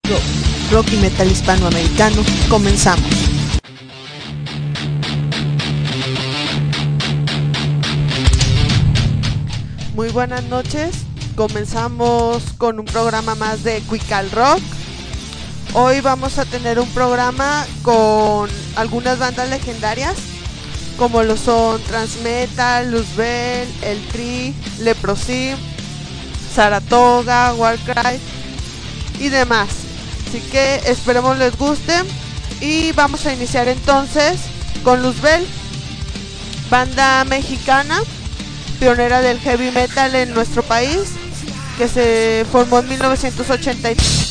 rock y metal hispanoamericano. Comenzamos. Muy buenas noches. Comenzamos con un programa más de Quical Rock. Hoy vamos a tener un programa con algunas bandas legendarias, como lo son Transmetal, Luzbel, El Tri, Leprosy, Saratoga, Warcry y demás. Así que esperemos les guste. Y vamos a iniciar entonces con Luzbel, banda mexicana, pionera del heavy metal en nuestro país, que se formó en 1983.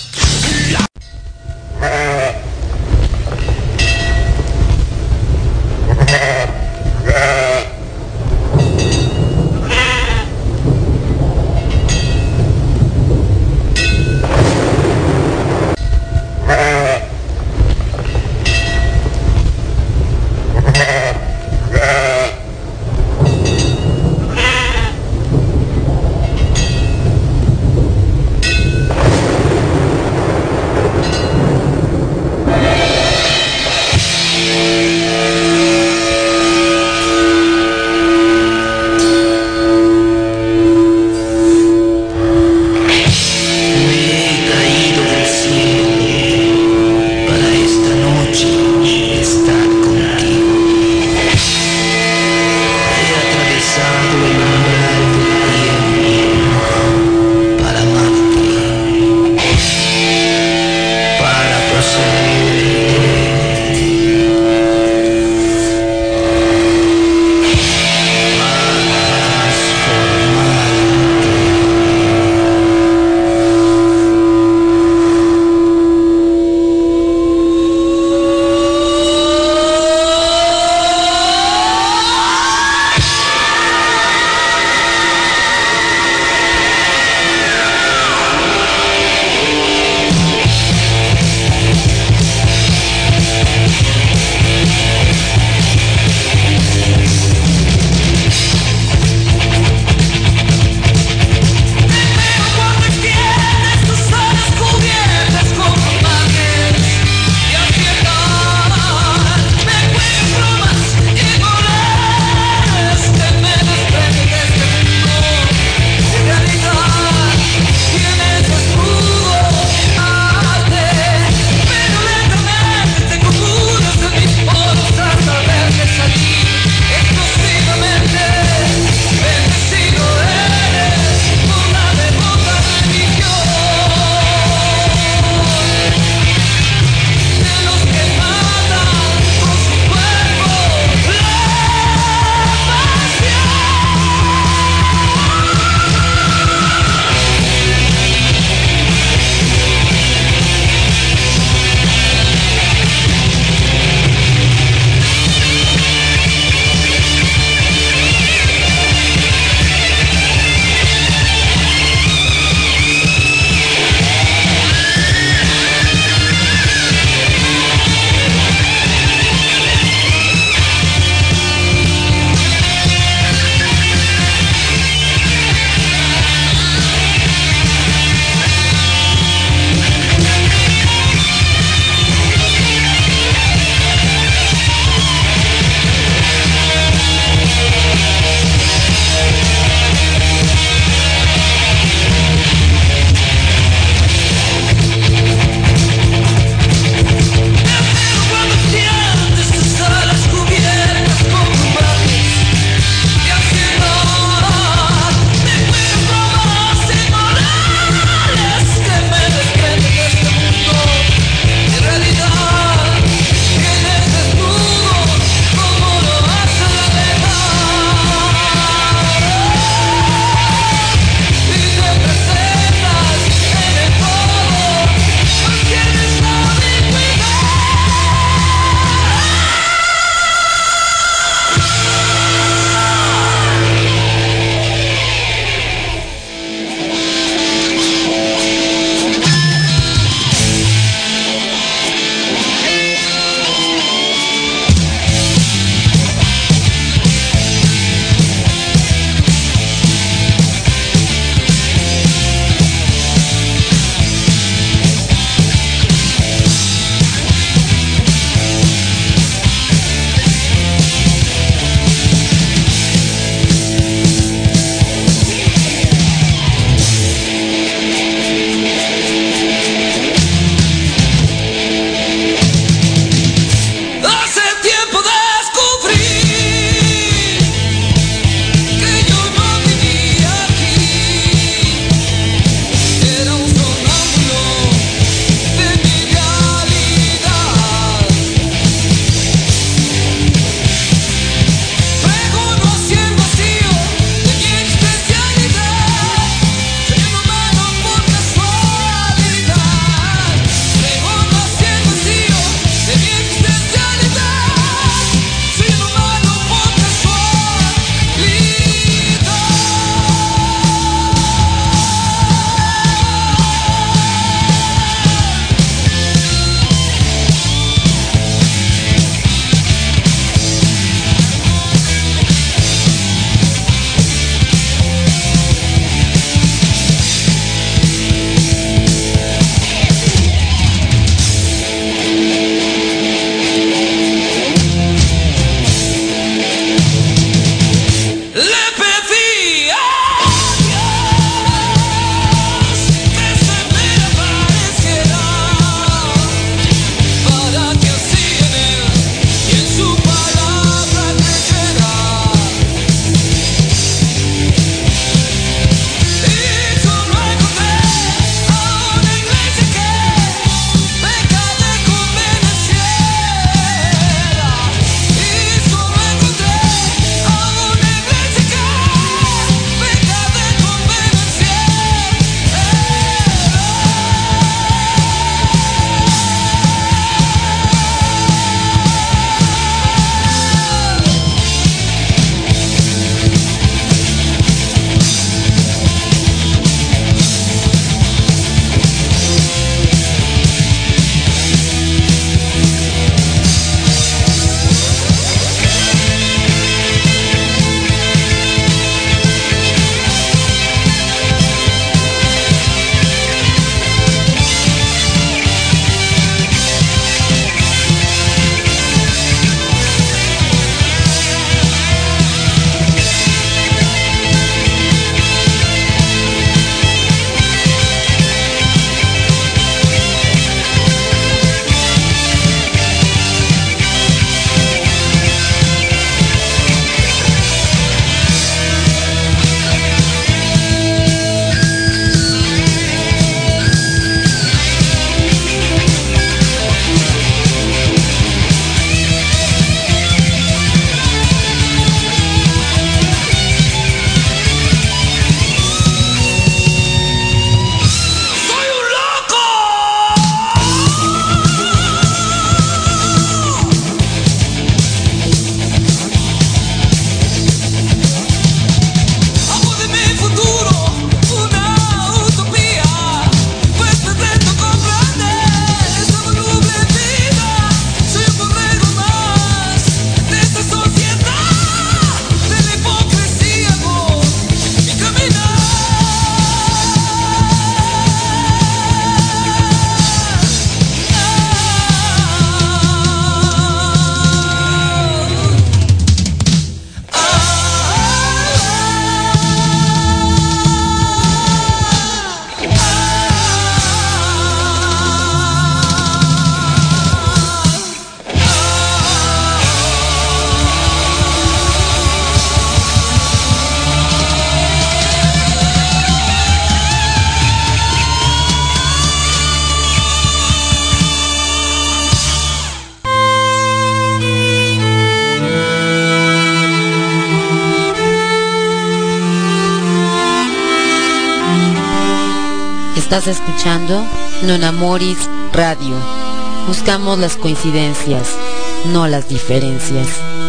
Estás escuchando Non Amoris Radio. Buscamos las coincidencias, no las diferencias.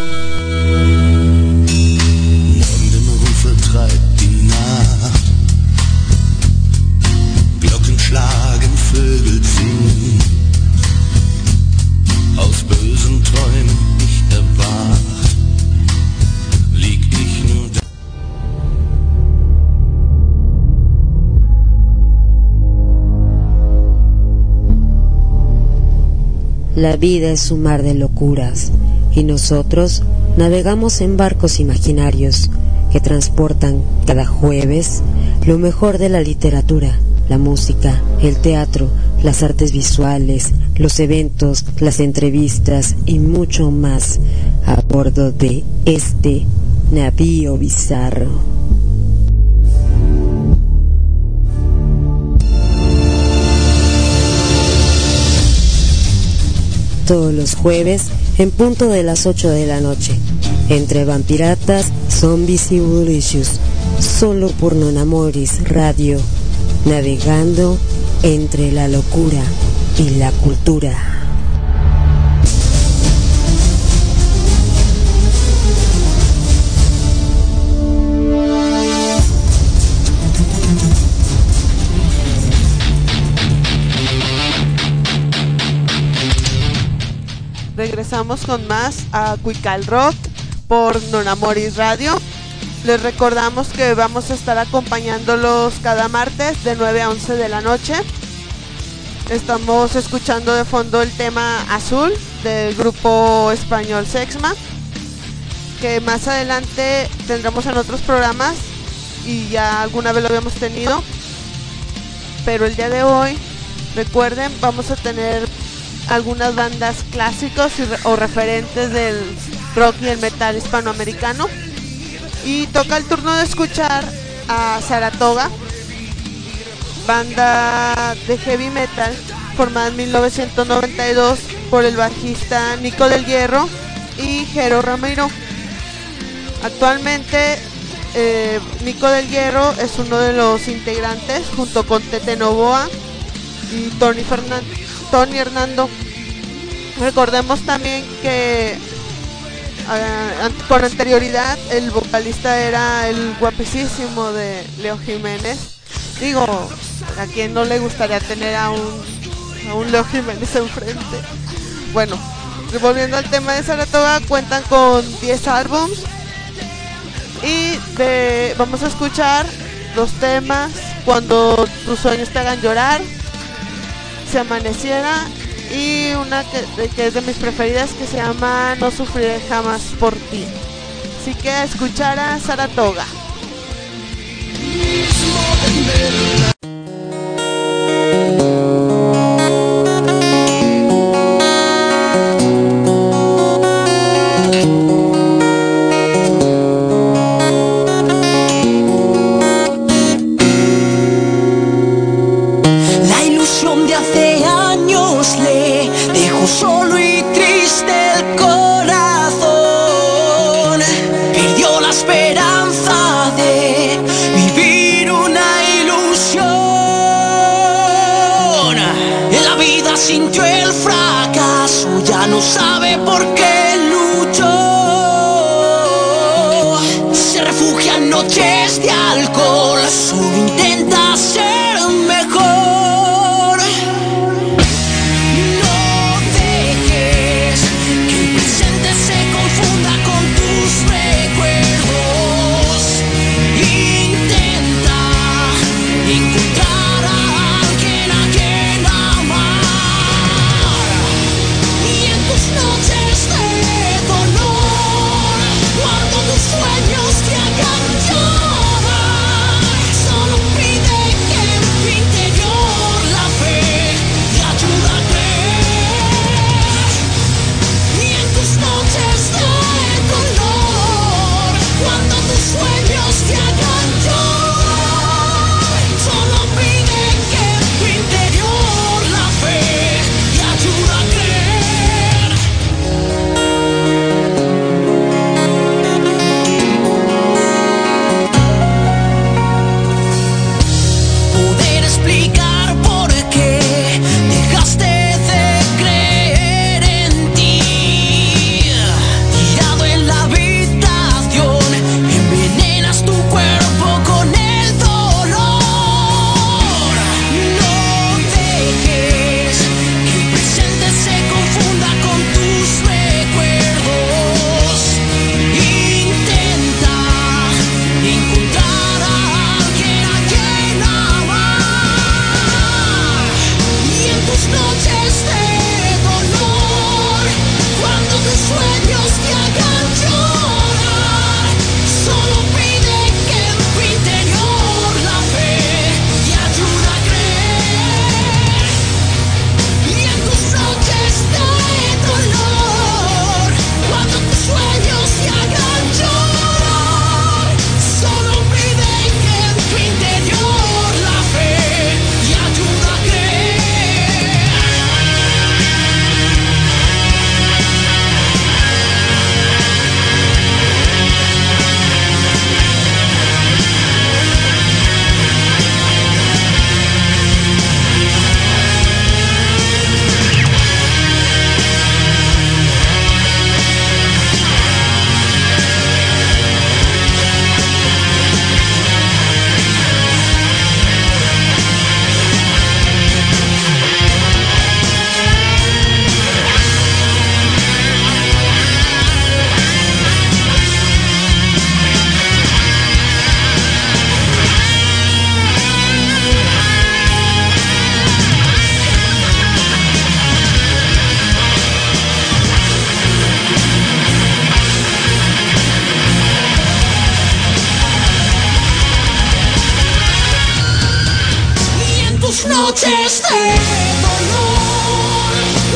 Morgenruffe treibt die Nacht. Glocken schlagen, Vögel singen. Aus bösen Träumen nicht erwacht, lieg ich nur da. La vida es un mar de locuras y nosotros navegamos en barcos imaginarios que transportan cada jueves lo mejor de la literatura, la música, el teatro, las artes visuales, los eventos, las entrevistas y mucho más a bordo de este navío bizarro. Todos los jueves en punto de las 8 de la noche, entre vampiratas, zombies y bulicious, solo por Non Amoris Radio, navegando entre la locura y la cultura. Regresamos con más a Cuical Rock por Non Amoris Radio. Les recordamos que vamos a estar acompañándolos cada martes de 9 a 11 de la noche. Estamos escuchando de fondo el tema Azul del grupo español Sexma, que más adelante tendremos en otros programas y ya alguna vez lo habíamos tenido, pero el día de hoy, recuerden, vamos a tener algunas bandas clásicos o referentes del rock y el metal hispanoamericano, y toca el turno de escuchar a Saratoga, banda de heavy metal formada en 1992 por el bajista Nico del Hierro y Jero Ramiro. Actualmente Nico del Hierro es uno de los integrantes junto con Tete Novoa y Tony Hernando. Recordemos también que con anterioridad el vocalista era el guapísimo de Leo Jiménez. Digo, ¿a quién no le gustaría tener a un Leo Jiménez enfrente? Bueno, volviendo al tema de Saratoga, cuentan con 10 álbums y vamos a escuchar los temas: Cuando tus sueños te hagan llorar, Si amaneciera, y una que es de mis preferidas, que se llama No sufriré jamás por ti. Así que a escuchar a Saratoga. Solo y triste el corazón, perdió la esperanza de vivir una ilusión. En la vida sintió el fracaso, ya no sabe por qué luchó. Se refugia en noches de alcohol, solo intenta ser mejor. Sueños que hagan llorar, solo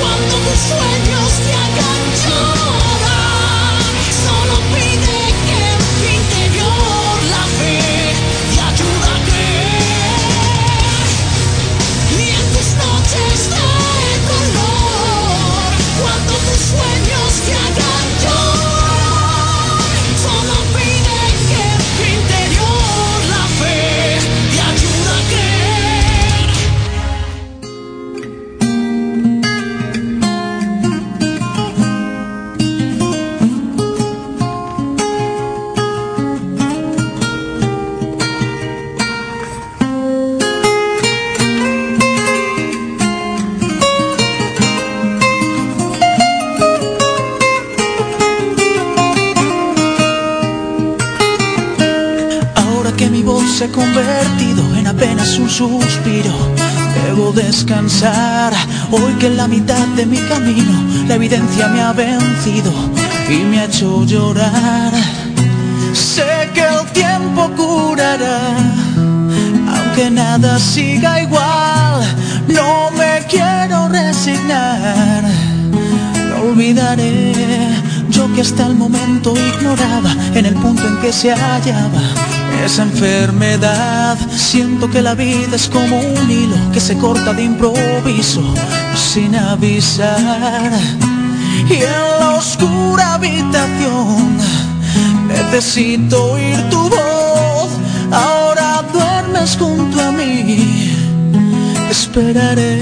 cuando tus sueños te hagan llorar. Solo pide que en tu interior la fe te ayude a creer. Y en tus noches de dolor, cuando tus sueños te hagan llorar, solo pide que en tu interior la fe te ayude a creer. Ahora que mi voz se ha convertido en apenas un suspiro, debo descansar. Hoy que en la mitad de mi camino la evidencia me ha vencido y me ha hecho llorar. Sé que el tiempo curará, aunque nada siga igual. No me quiero resignar, no olvidaré. Yo que hasta el momento ignoraba en el punto en que se hallaba esa enfermedad. Siento que la vida es como un hilo que se corta de improviso sin avisar. Y en la oscura habitación necesito oír tu voz. Ahora duermes junto a mí, esperaré.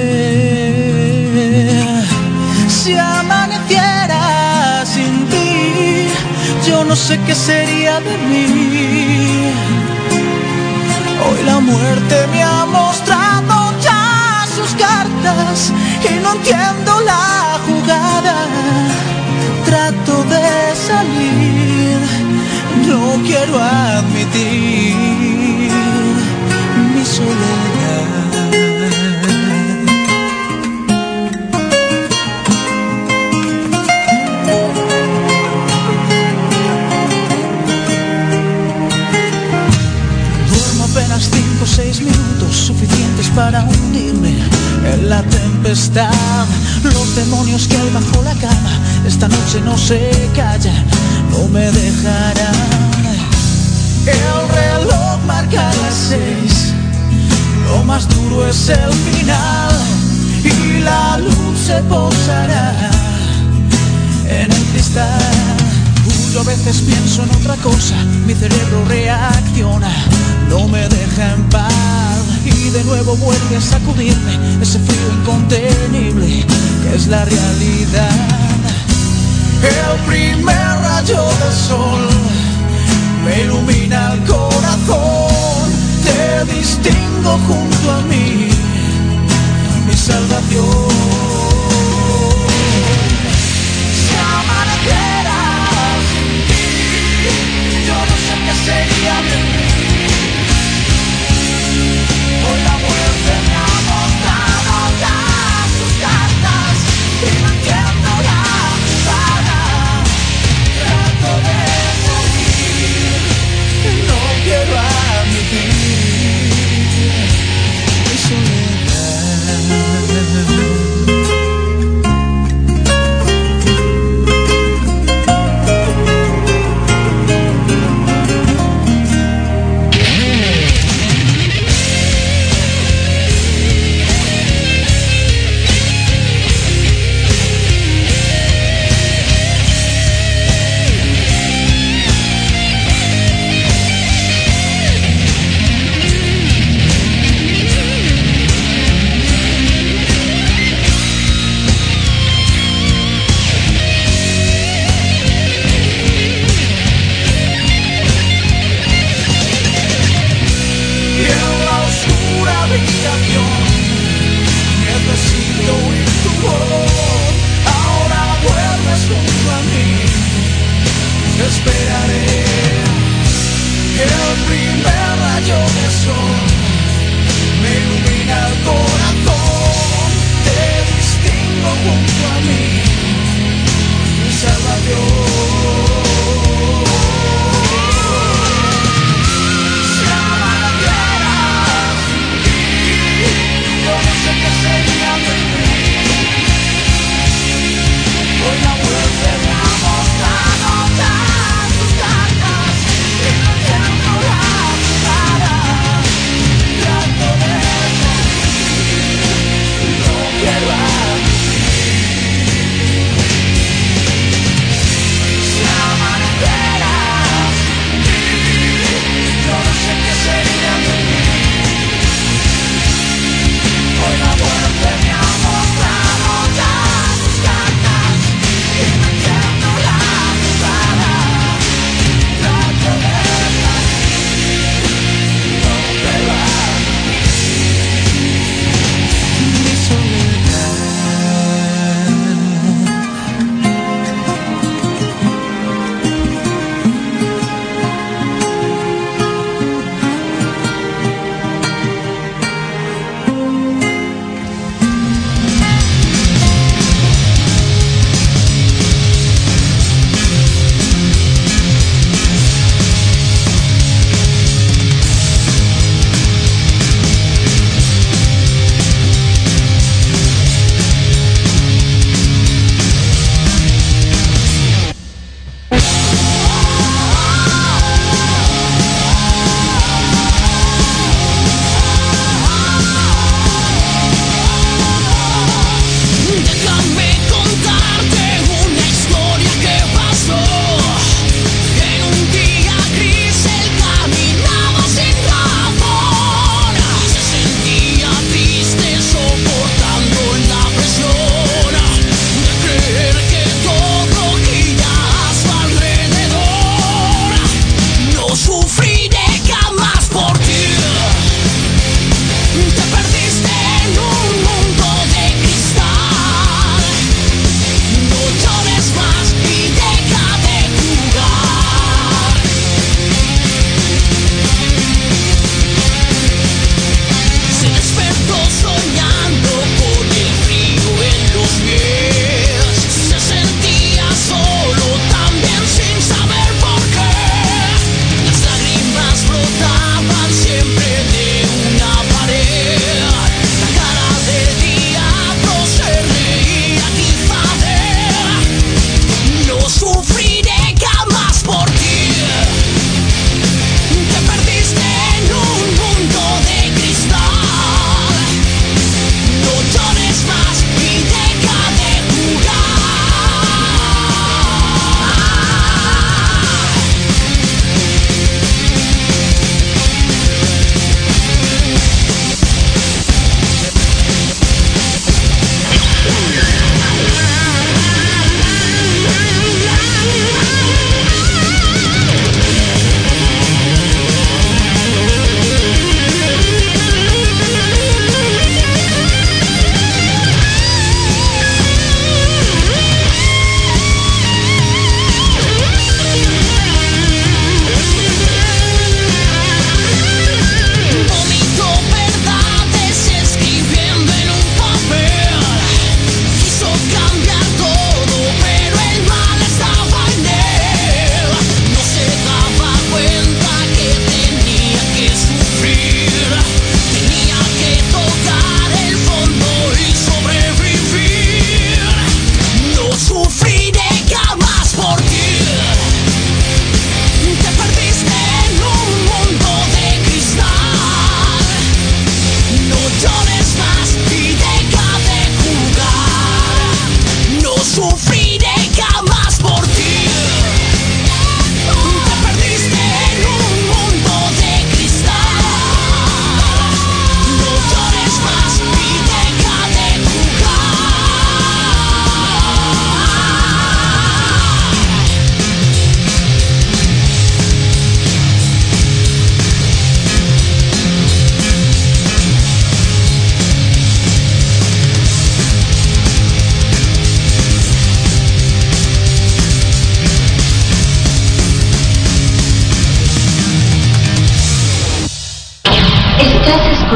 Si amaneciera sin ti, yo no sé qué sería de mí. Hoy la muerte me ha mostrado ya sus cartas y no entiendo la jugada. Trato de salir, no quiero admitir mi soledad. Apenas 5 o 6 minutos suficientes para hundirme en la tempestad. Los demonios que hay bajo la cama esta noche no se callan, no me dejarán. El reloj marca las 6, lo más duro es el final y la luz se posará en el cristal. Yo a veces pienso en otra cosa, mi cerebro reacciona, no me deja en paz y de nuevo vuelve a sacudirme ese frío incontenible que es la realidad. El primer rayo del sol me ilumina el corazón, te distingo junto a mí, mi salvación. Si amaneciera sin ti, yo no sé qué sería de mí. Hoy la muerte me ha mostrado ya sus cartas y no entiendo la jugada. Trato de salir, no quiero admitir mi soledad.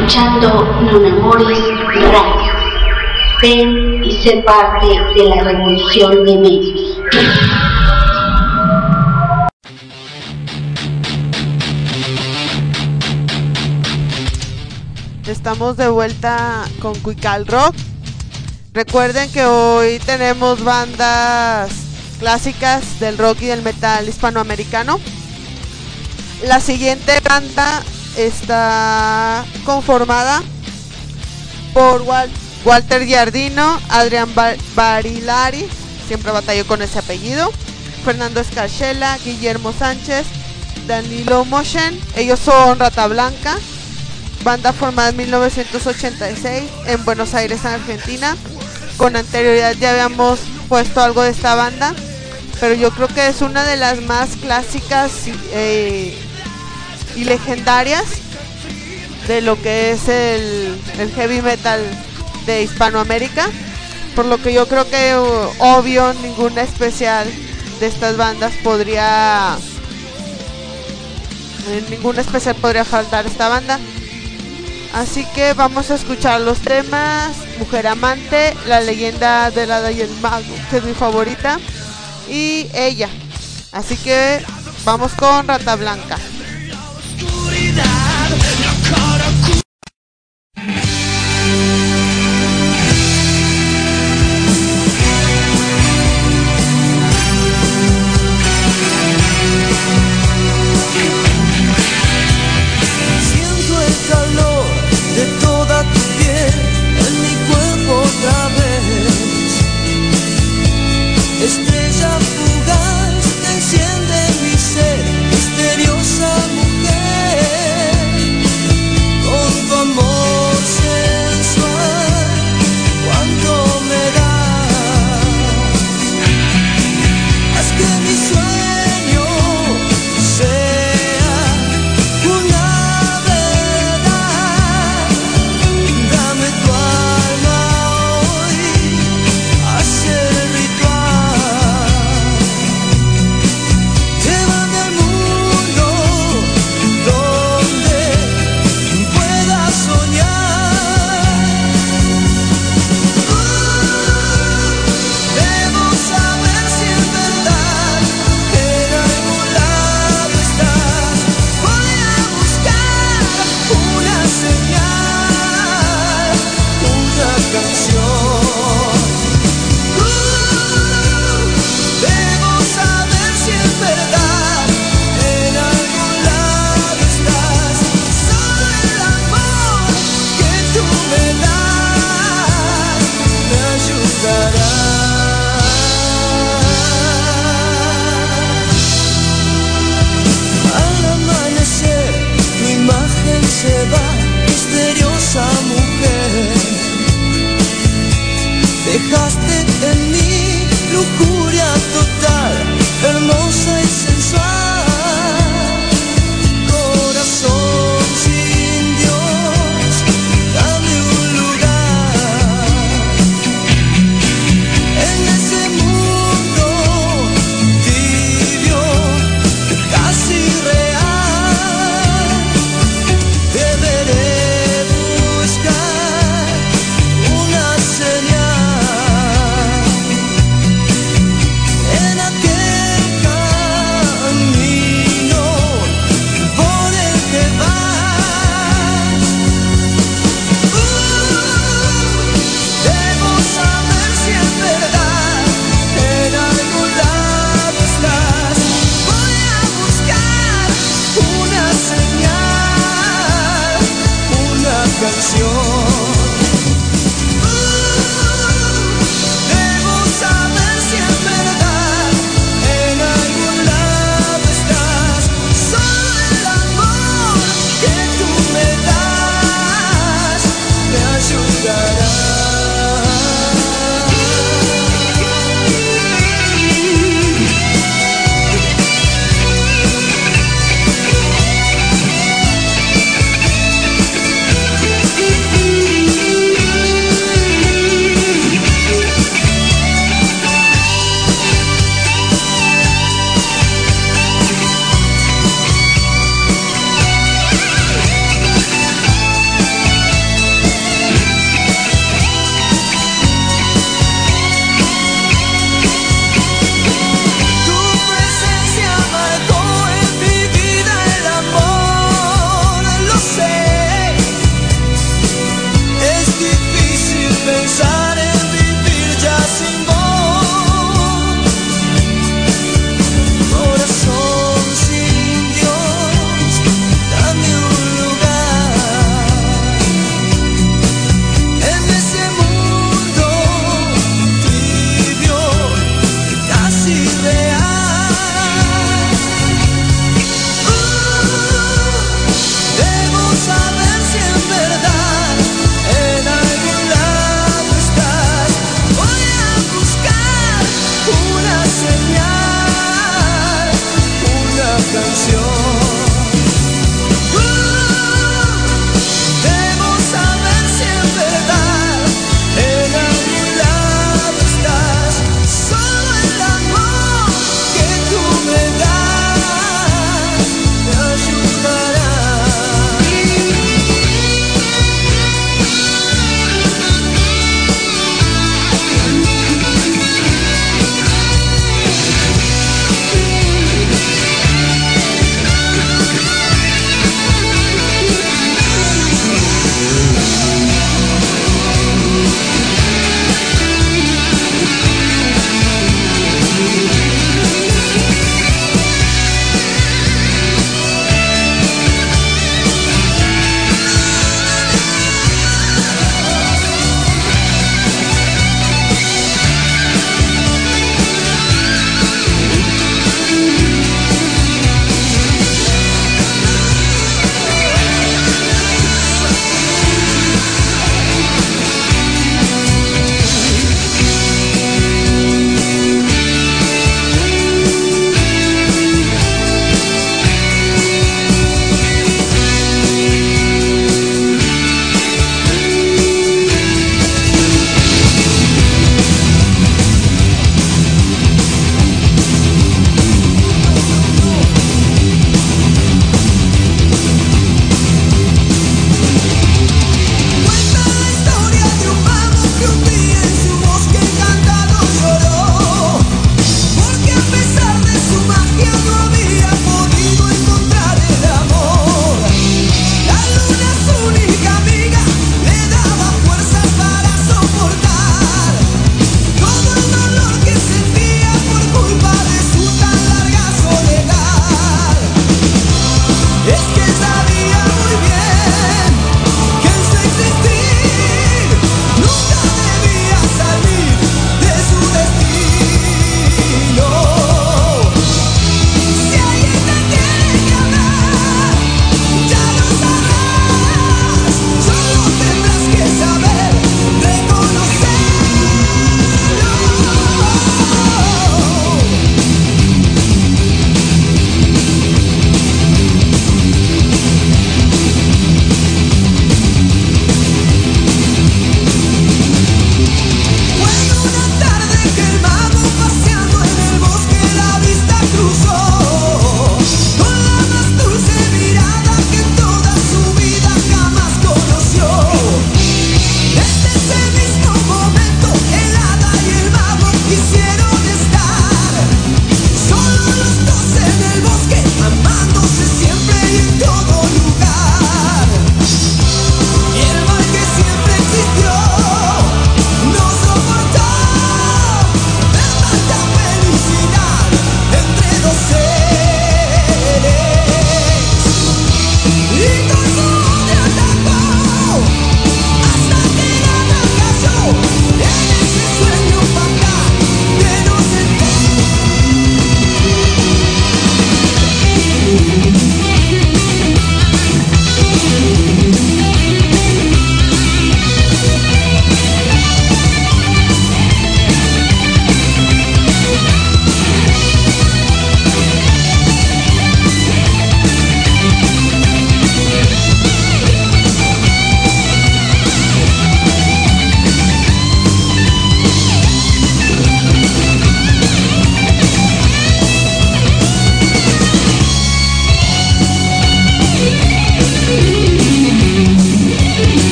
escuchando No Memories Radio. Ven y sé parte de la revolución de medios. Estamos de vuelta con Cuical Rock. Recuerden que hoy tenemos bandas clásicas del rock y del metal hispanoamericano. La siguiente banda está conformada por Walter Giardino, Adrián Barilari, siempre batalló con ese apellido, Fernando Escarcella, Guillermo Sánchez, Danilo Moshen. Ellos son Rata Blanca, banda formada en 1986 en Buenos Aires, Argentina. Con anterioridad ya habíamos puesto algo de esta banda, pero yo creo que es una de las más clásicas y legendarias de lo que es el heavy metal de Hispanoamérica, por lo que yo creo que obvio ninguna especial de estas bandas podría faltar esta banda. Así que vamos a escuchar los temas Mujer Amante, La Leyenda del Hada y el Mago, que es mi favorita, y Ella. Así que vamos con Rata Blanca. Siento el calor de toda tu piel en mi cuerpo otra vez. Estrella fugaz que enciende mi ser, misteriosa mujer, con tu amor sensual, cuánto me das. Haz que mi sueño sea una verdad. Dame tu alma hoy, haz el ritual. Llévame al mundo donde pueda soñar. Debo saber si es verdad, en algún lado estás. Voy a buscar una señal, una canción. Debo saber si es verdad, en algún lado estás. Solo el amor que tú me das me ayudará. Al amanecer tu imagen se va, misteriosa mujer. Dejaste en mí lujuria total, hermosa y sensual. Corazón sin Dios, dame un lugar en ese mundo tibio, casi real. Deberé buscar una señal.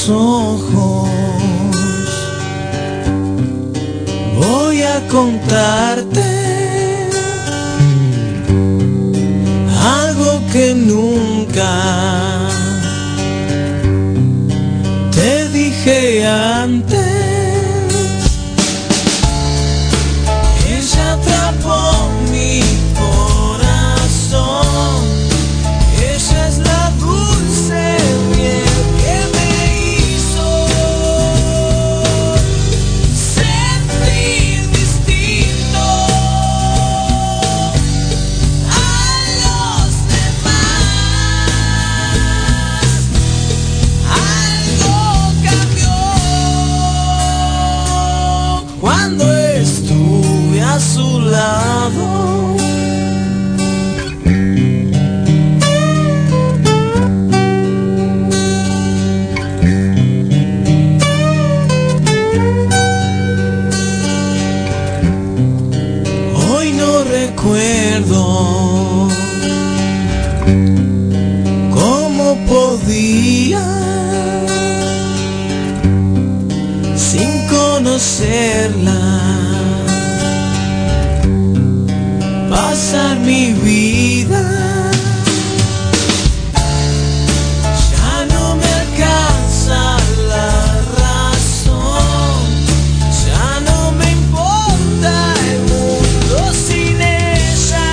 tus ojos voy a contarte algo que nunca te dije antes. Ella atrapó mi corazón, ella es la dulce miel que me hizo sentir distinto a los demás. Algo cambió cuando estuve a su lado. Hoy no recuerdo cómo podía, sin conocerla, pasar mi vida. Ya no me alcanza la razón, ya no me importa el mundo sin ella.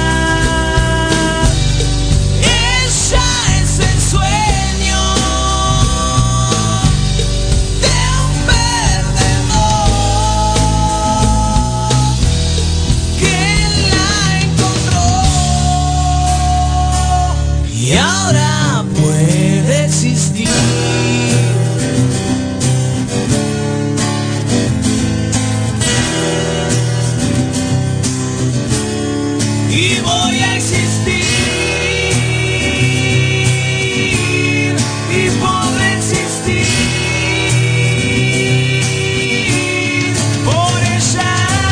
Ella es el sueño de un perdedor que la encontró y ahora puede existir. Y voy a existir y podré existir por ella.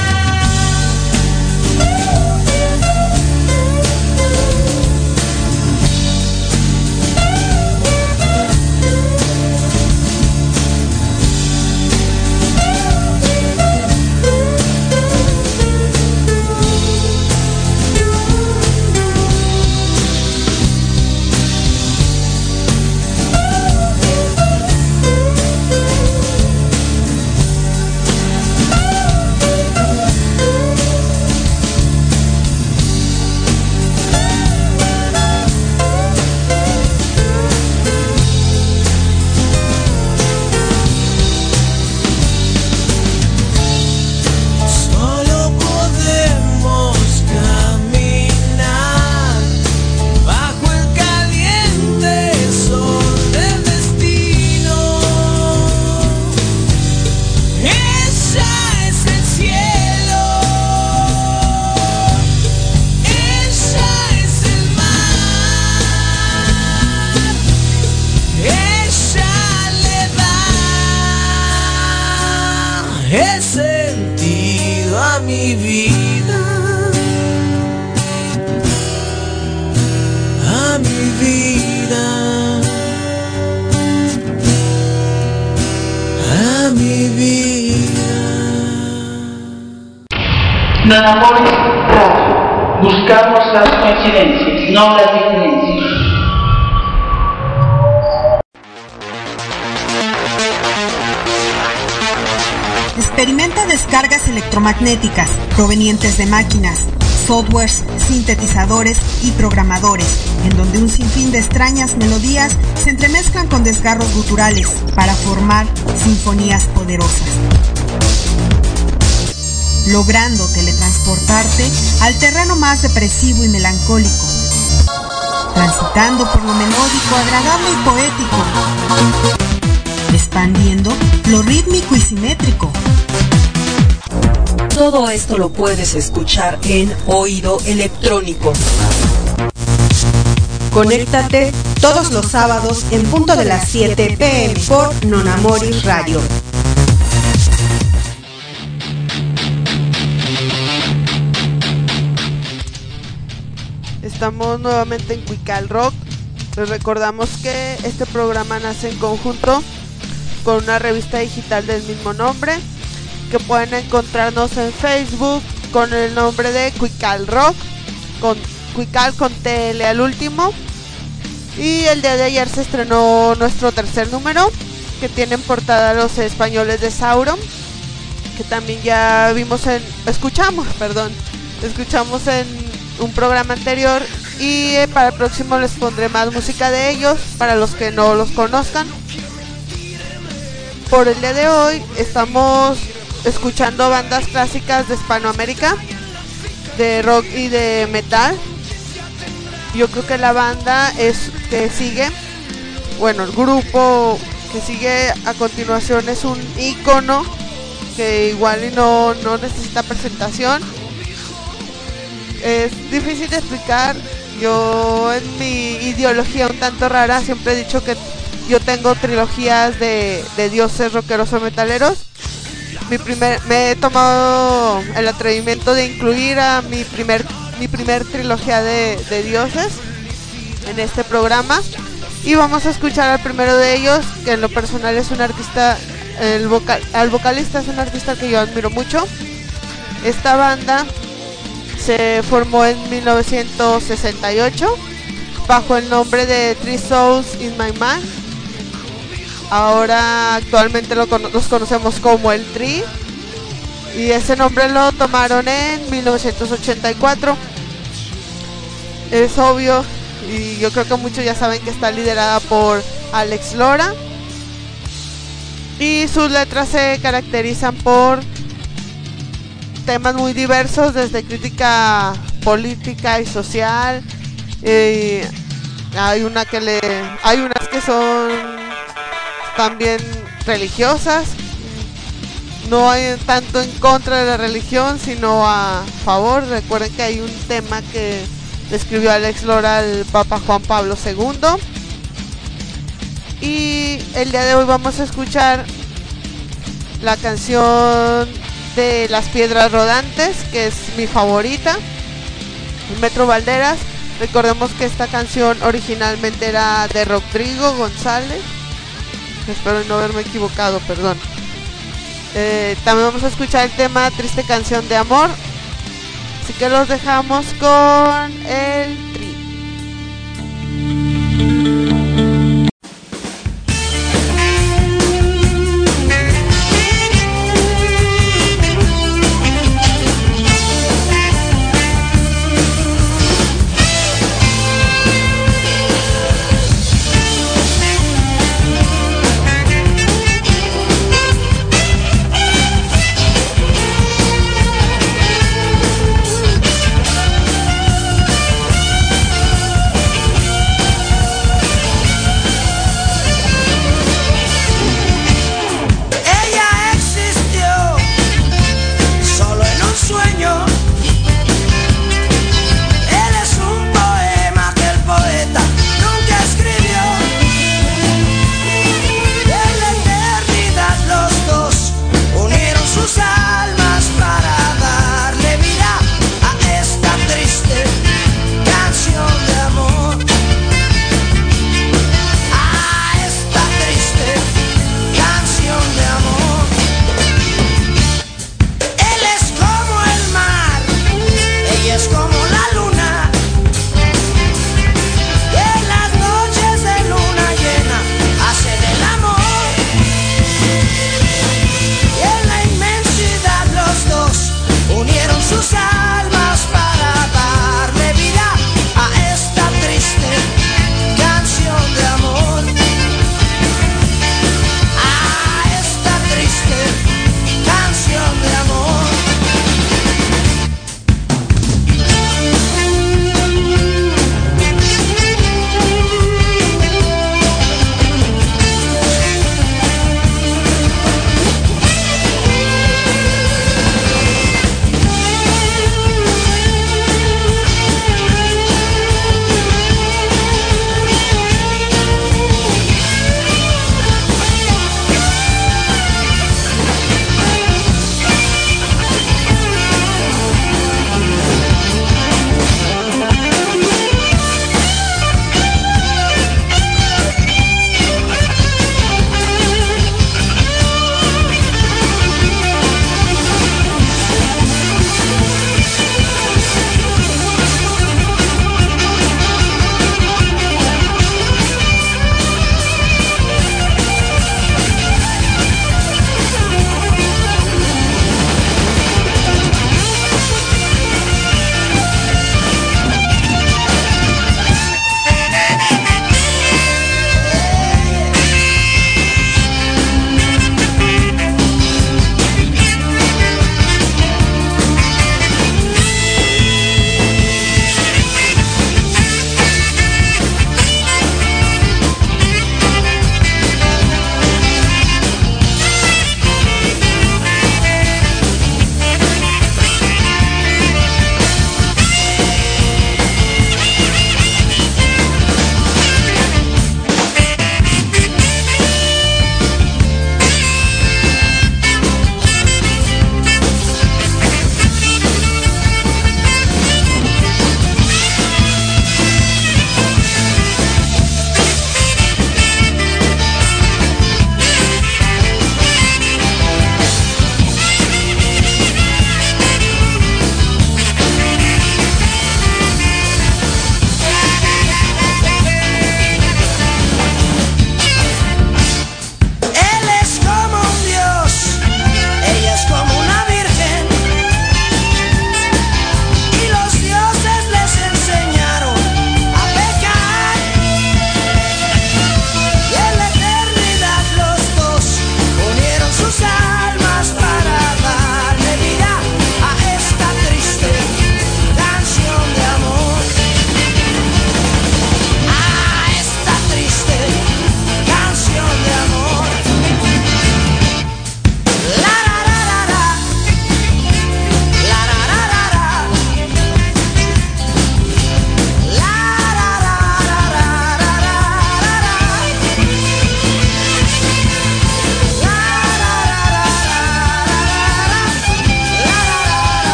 Solo podemos caminar bajo el caliente sol del destino. Ella es el cielo, ella es el mar, ella le da el sentido a mi vida, a mi vida, a mi vida. Nonamoris Radio. Buscamos las coincidencias, no las diferencias. Experimenta descargas electromagnéticas provenientes de máquinas, softwares, sintetizadores y programadores, en donde un sinfín de extrañas melodías se entremezclan con desgarros guturales para formar sinfonías poderosas, logrando teletransportarte al terreno más depresivo y melancólico, transitando por lo melódico, agradable y poético, expandiendo lo rítmico y simétrico. Todo esto lo puedes escuchar en Oído Electrónico. Conéctate todos los sábados en punto de las 7 p.m. por Nonamoris Radio. Estamos nuevamente en Cuical Rock. Les recordamos que este programa nace en conjunto con una revista digital del mismo nombre, que pueden encontrarnos en Facebook con el nombre de Cuical Rock, con Cuical con TL al último. Y el día de ayer se estrenó nuestro tercer número, que tiene en portada Los Españoles de Sauron, que también ya escuchamos en un programa anterior, y para el próximo les pondré más música de ellos para los que no los conozcan. Por el día de hoy estamos escuchando bandas clásicas de Hispanoamérica, de rock y de metal. Yo creo que la banda el grupo que sigue a continuación es un ícono que igual y no necesita presentación. Es difícil de explicar. Yo, en mi ideología un tanto rara, siempre he dicho que yo tengo trilogías de dioses rockeros o metaleros. Me he tomado el atrevimiento de incluir a mi primer trilogía de dioses en este programa, y vamos a escuchar al primero de ellos, que en lo personal es un artista, al vocalista es un artista que yo admiro mucho. Esta banda se formó en 1968 bajo el nombre de Three Souls in My Mind. Ahora actualmente los conocemos como el Tri, y ese nombre lo tomaron en 1984. Es obvio, y yo creo que muchos ya saben que está liderada por Alex Lora, y sus letras se caracterizan por temas muy diversos, desde crítica política y social. Hay unas que son también religiosas. No hay tanto en contra de la religión, sino a favor. Recuerden que hay un tema que escribió Alex Lora al Papa Juan Pablo II. Y el día de hoy vamos a escuchar la canción de Las Piedras Rodantes, que es mi favorita, Metro Valderas. Recordemos que esta canción originalmente era de Rodrigo González. Espero no haberme equivocado, perdón. También vamos a escuchar el tema Triste Canción de Amor. Así que los dejamos con el Tri. Thank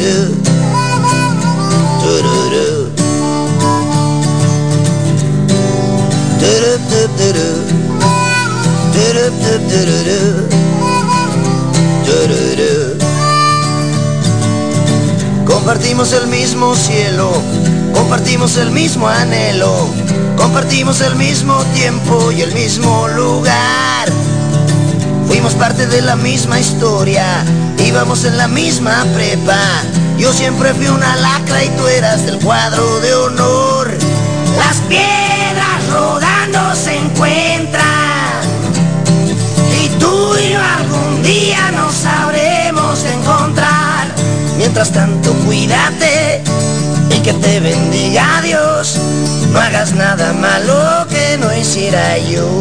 Compartimos el mismo cielo, compartimos el mismo anhelo, compartimos el mismo tiempo y el mismo lugar. Fuimos parte de la misma historia, íbamos en la misma prepa. Yo siempre fui una lacra y tú eras del cuadro de honor. Las piedras rodando se encuentran y tú y yo algún día nos sabremos encontrar. Mientras tanto cuídate y que te bendiga Dios. No hagas nada malo que no hiciera yo.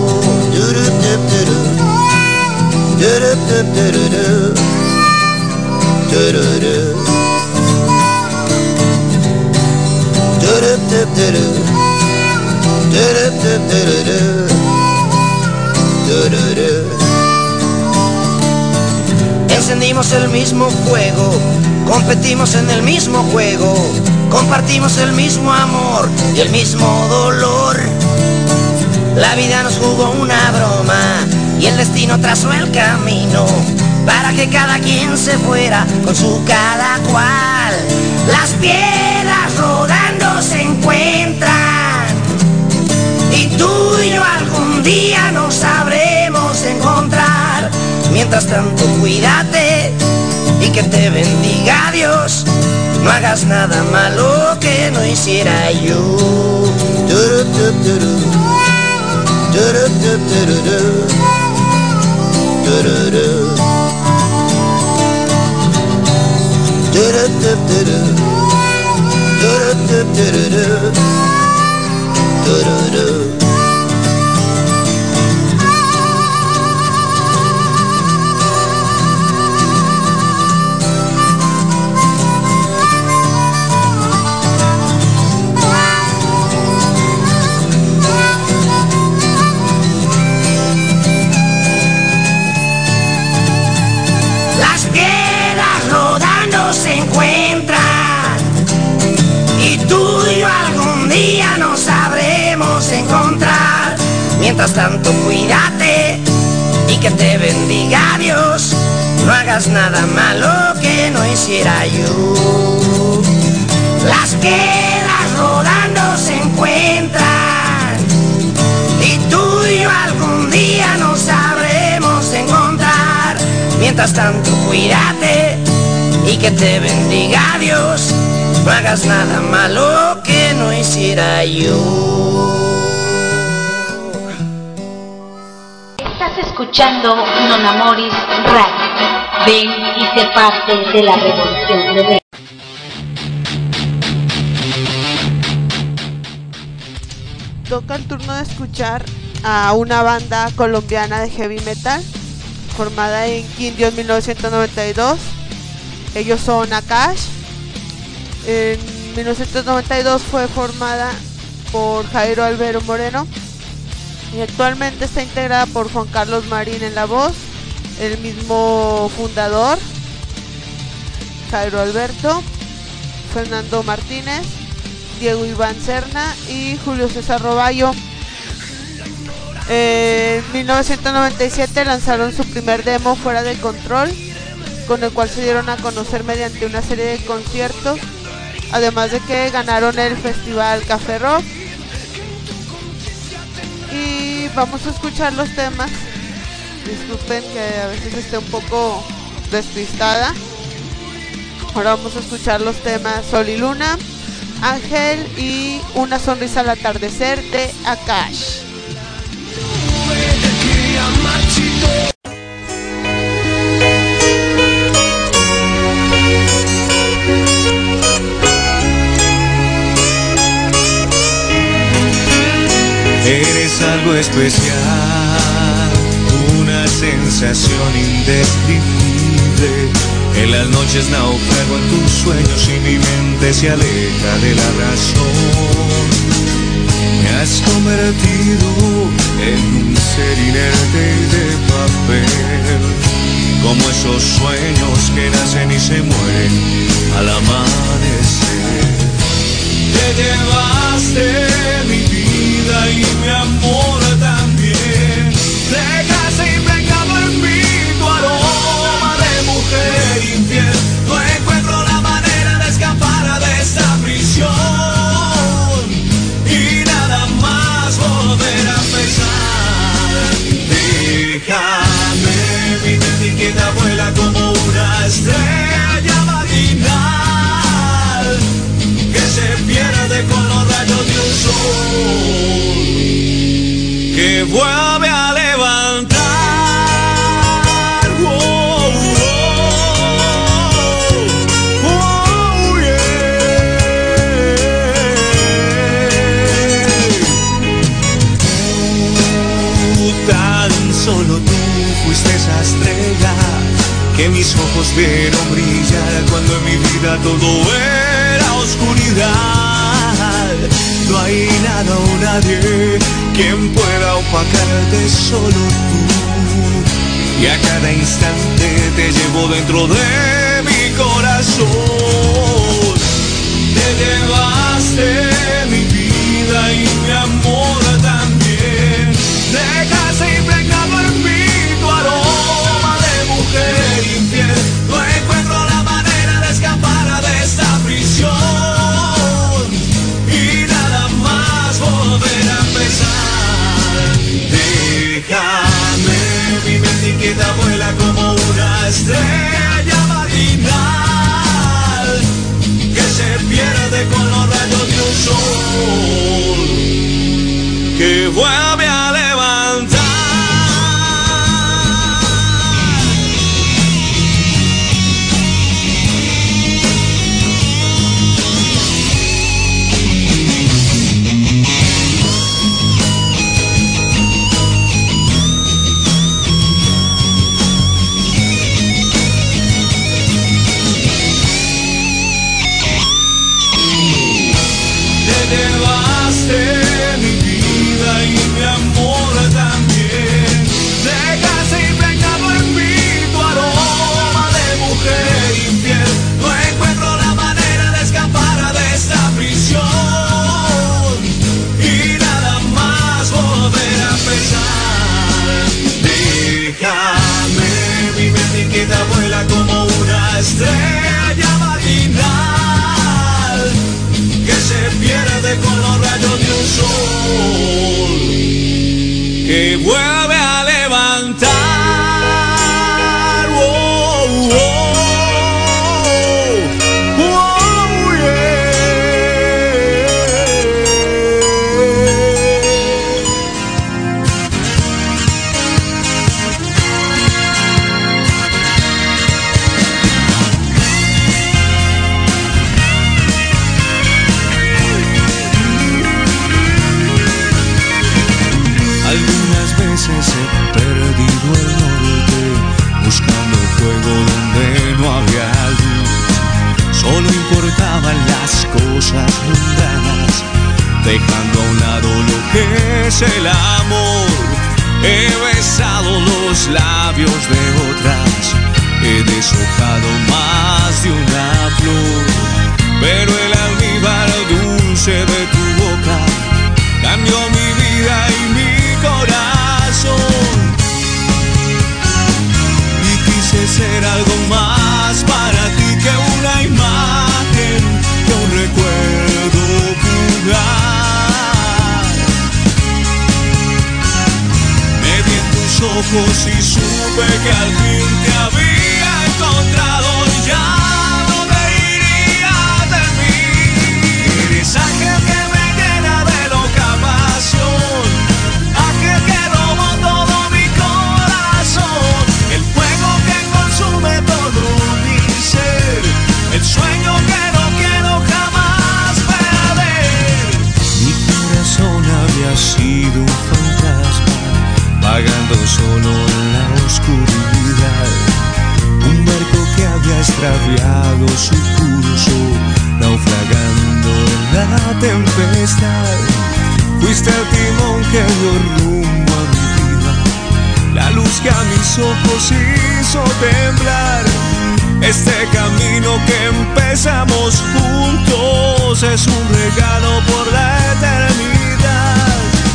Encendimos el mismo fuego, competimos en el mismo juego, compartimos el mismo amor y el mismo dolor. La vida nos jugó una broma y el destino trazó el camino para que cada quien se fuera con su cada cual. Las piedras rodando se encuentran y tú y yo algún día nos sabremos encontrar. Mientras tanto cuídate y que te bendiga Dios. No hagas nada malo que no hiciera yo. Las piedras rodando se encuentran y tú y yo algún día nos sabremos encontrar. Mientras tanto cuídate y que te bendiga Dios. No hagas nada malo que no hiciera yo. Las piedras rodando se encuentran y tú y yo algún día nos sabremos encontrar. Mientras tanto cuídate y que te bendiga Dios. No hagas nada malo que no hiciera yo. Estás escuchando Non Amoris Radio. Ven y sé parte de la revolución de México. Toca el turno de escuchar a una banda colombiana de heavy metal formada en Quindío en 1992. Ellos son Akash. En 1992 fue formada por Jairo Albero Moreno y actualmente está integrada por Juan Carlos Marín en la voz, el mismo fundador Jairo Alberto, Fernando Martínez, Diego Iván Serna y Julio César Roballo. En 1997 lanzaron su primer demo, Fuera de Control, con el cual se dieron a conocer mediante una serie de conciertos, además de que ganaron el festival Café Rock. Y vamos a escuchar los temas. Disculpen que a veces esté un poco despistada. Ahora vamos a escuchar los temas Sol y Luna, Ángel y Una sonrisa al atardecer de Akash. Eres algo especial, una sensación indescriptible. En las noches naufrago en tus sueños y mi mente se aleja de la razón. Me has convertido en un ser inerte de papel, como esos sueños que nacen y se mueren al amanecer. Te llevaste mi vida y mi amor también. Dejaste impregnado en mí tu aroma de mujer infiel. No encuentro la manera de escapar de esta prisión y nada más volver a empezar. Déjame, mi mente inquieta vuela como una estrella matinal que se pierde con los rayos de un sol que vuelve a levantar. Solo tú fuiste esa estrella que mis ojos vieron brillar cuando en mi vida todo era oscuridad. No hay nada o nadie quien pueda opacarte, solo tú. Y a cada instante te llevo dentro de mi corazón. Te llevaste mi vida y mi amor también. Dejaste impregnado en mí tu aroma de mujer infiel. No encuentro la manera de escapar de esta prisión y nada más volver a empezar. Déjame, mi mente inquieta vuela como una estrella matinal que se pierde con los rayos de un sol que vuelve a levantar. Te llevaste mi vida y mi amor también. Dejaste impregnado en mí tu aroma de mujer infiel. No encuentro la manera de escapar de esta prisión y nada más volver a empezar. Déjame, mi mente inquieta vuela como una estrella matinal que se pierde con los rayos de un sol que vuelve a levantar. Oh, oh, oh, yeah. Algunas veces he perdido el norte, buscando fuego donde no había luz. Solo importaban las cosas mundanas, dejando a un lado lo que es el amor. He besado los labios de otras, he deshojado más de una flor, pero el almíbar dulce de tu boca cambió mi vida y mi corazón. Y quise ser algo más para ti que una imagen, que un recuerdo fugaz. Me vi en tus ojos y supe que al fin te había encontrado. Ya no te irías de mí. Eres ángel que me llena de loca pasión, aquel que robó todo mi corazón, el fuego que consume todo mi ser, el sueño que no quiero jamás perder. Mi corazón había sido un fantasma, vagando solo en la oscuridad, un barco que había extraviado su curso, naufragando en la tempestad. Fuiste el timón que dio rumbo a mi vida, la luz que a mis ojos hizo temblar. Este camino que empezamos juntos es un regalo por la eternidad.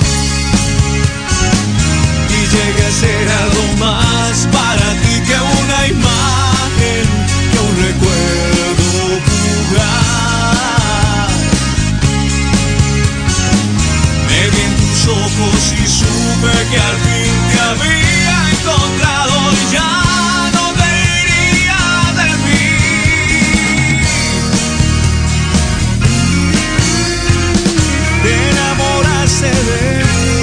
Y llega a ser algo más para ti que una imagen, que un recuerdo fugaz. Me vi en tus ojos y supe que al fin te había encontrado y ya no te iría de mí. Te enamoraste de mí,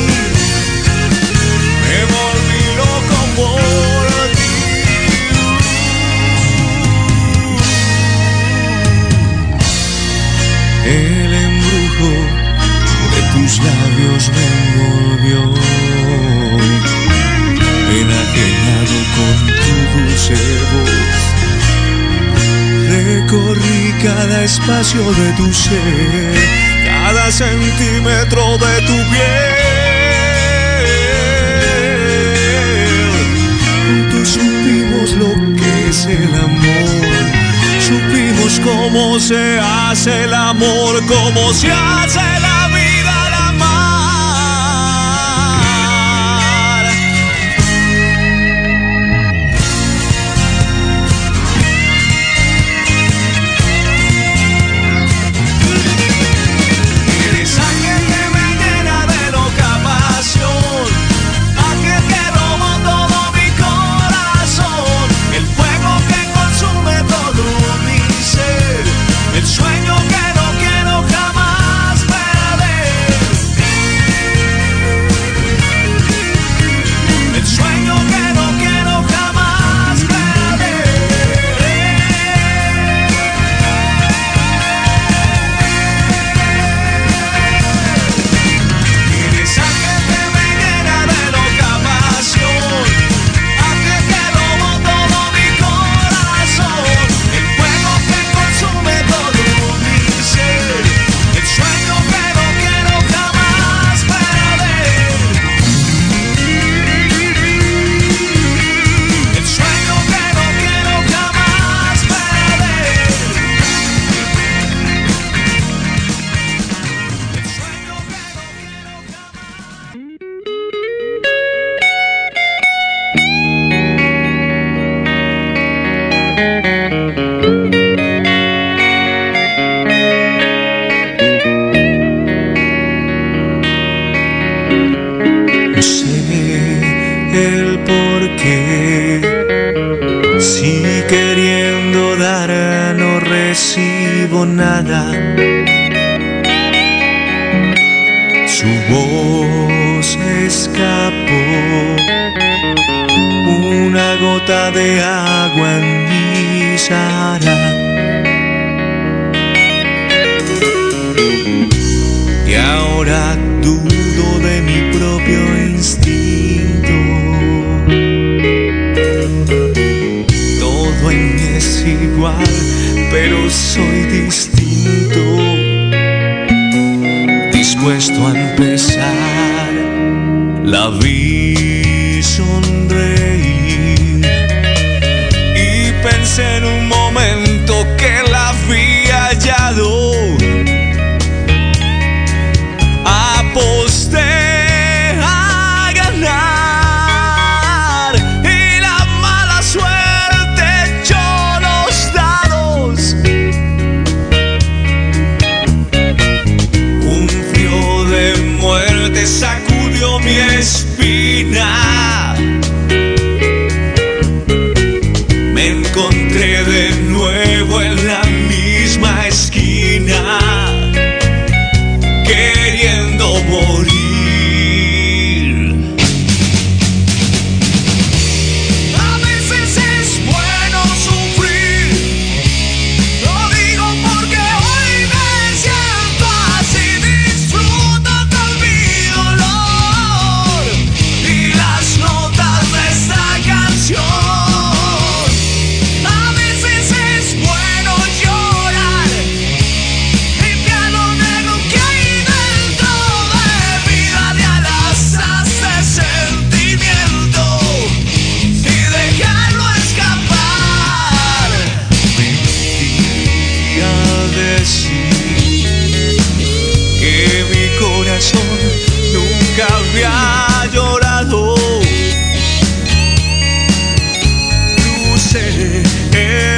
me volví loco por ti. El embrujo de tus labios me envolvió, enajenado con tu dulce voz. Recorrí cada espacio de tu ser, cada centímetro de tu piel. Juntos supimos lo que es el amor, supimos cómo se hace el amor, cómo se hace la vida al amar. Eres aquel que me llena de loca pasión, aquel que robó todo mi corazón, el fuego que consume todo mi ser, el sueño que no quiero jamás perder, el sueño que no quiero jamás perder. Eres aquel que me llena de loca pasión, aquel que robó todo mi corazón, el fuego que consume todo mi ser, el sueño que no quiero jamás perder, el sueño que no quiero jamás perder, el sueño que no No sé el por qué, si queriendo dar no recibo nada. Su voz escapó, una gota de agua en mi Sahara. Y ahora dudo de mi propio instinto. Todo en mí es igual, pero soy distinto. Dispuesto a empezar, la vi sonreír y pensé en un momento que la había hallado. Aposté a ganar y la mala suerte echó los dados. Un frío de muerte sacudió mi espina. Me encontré de nuevo en la misma esquina, queriendo morir. A veces es bueno sufrir, lo digo porque hoy me siento así. Disfruto con mi dolor y las notas de esta canción. A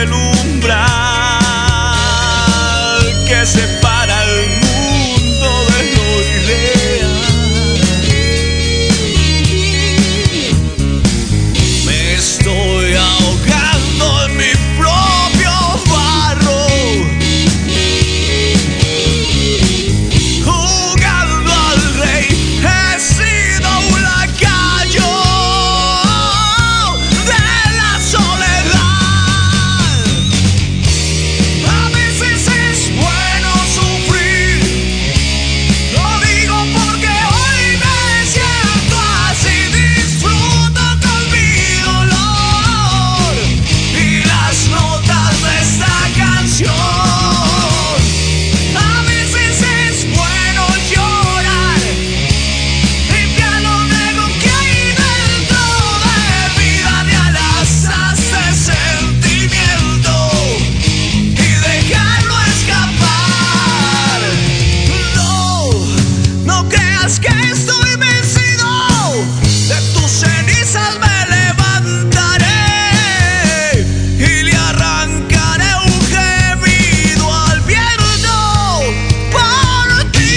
el umbral que separa el mundo de lo irreal. Me estoy ahogando en mi propio barro, jugando al rey. He sido un lacayo de la soledad. A veces es bueno sufrir, lo digo porque hoy me siento así. Disfruto con mi dolor y las notas de esta canción. A veces es bueno llorar, limpiar lo negro que hay dentro de vida, de alas de sentimiento y dejarlo escapar. No creas que estoy vencido, de tus cenizas me levantaré y le arrancaré un gemido al viento por ti.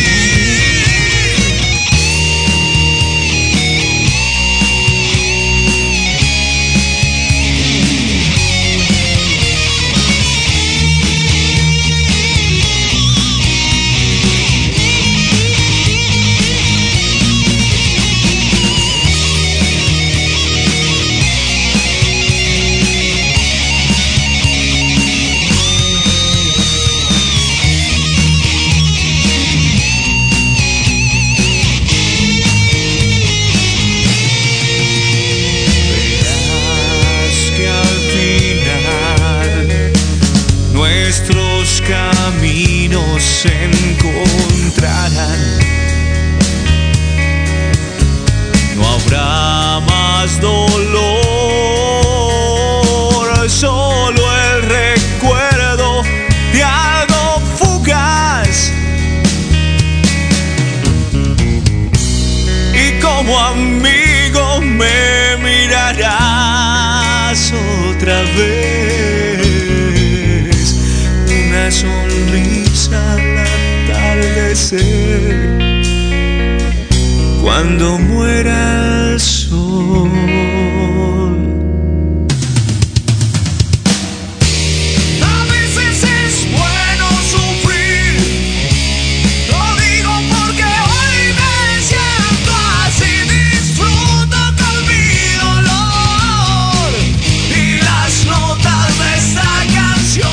Verás que al final nuestros caminos se encontrarán. No habrá más dolor, solo el recuerdo de algo fugaz. Y como amigo me mirarás otra vez, una sonrisa al atardecer, cuando muera el sol. A veces es bueno sufrir, lo digo porque hoy me siento así. Disfruto con mi dolor y las notas de esta canción.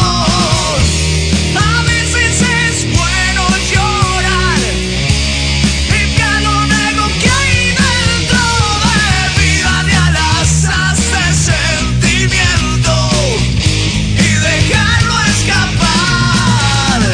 A veces es bueno llorar, limpiar lo negro que hay dentro de vida, de alas de sentimiento y dejarlo escapar.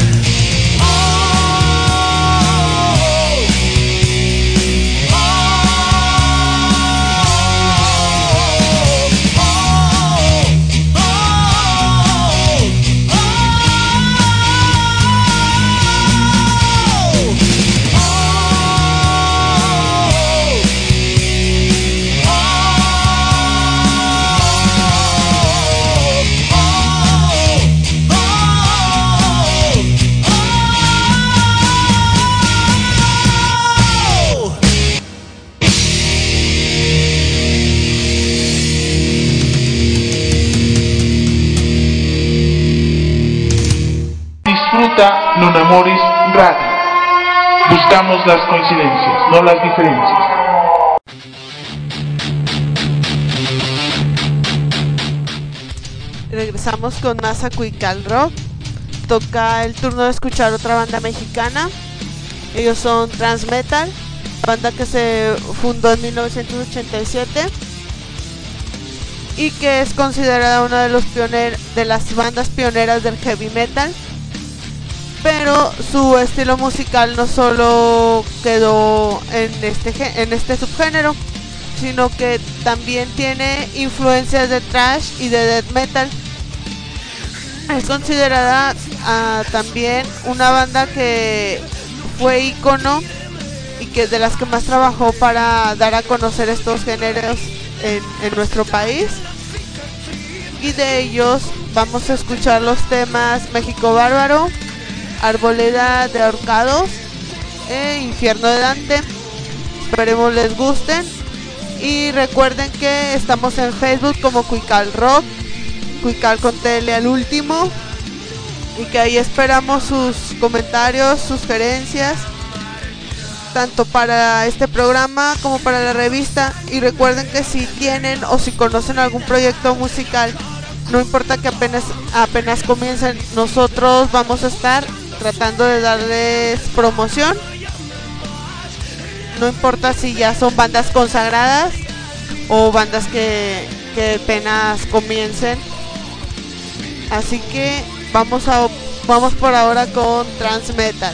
Disfruta Non Amoris Radio. Buscamos las coincidencias, no las diferencias. Regresamos con más a Cuical Rock. Toca el turno de escuchar otra banda mexicana. Ellos son Transmetal, banda que se fundó en 1987 y que es considerada una de las bandas pioneras del heavy metal. Pero su estilo musical no solo quedó en este subgénero, sino que también tiene influencias de thrash y de death metal. Es considerada también una banda que fue ícono y que de las que más trabajó para dar a conocer estos géneros en nuestro país. y de ellos vamos a escuchar los temas México Bárbaro, Arboleda de Ahorcados e Infierno de Dante. Esperemos les gusten y recuerden que estamos en Facebook como Cuical Rock, Cuical con TL al último, y que ahí esperamos sus comentarios, sugerencias, tanto para este programa como para la revista. Y recuerden que si tienen o si conocen algún proyecto musical, no importa que apenas comiencen, nosotros vamos a estar tratando de darles promoción. No importa si ya son bandas consagradas o bandas que apenas comiencen. Así que vamos por ahora con Trans Metal.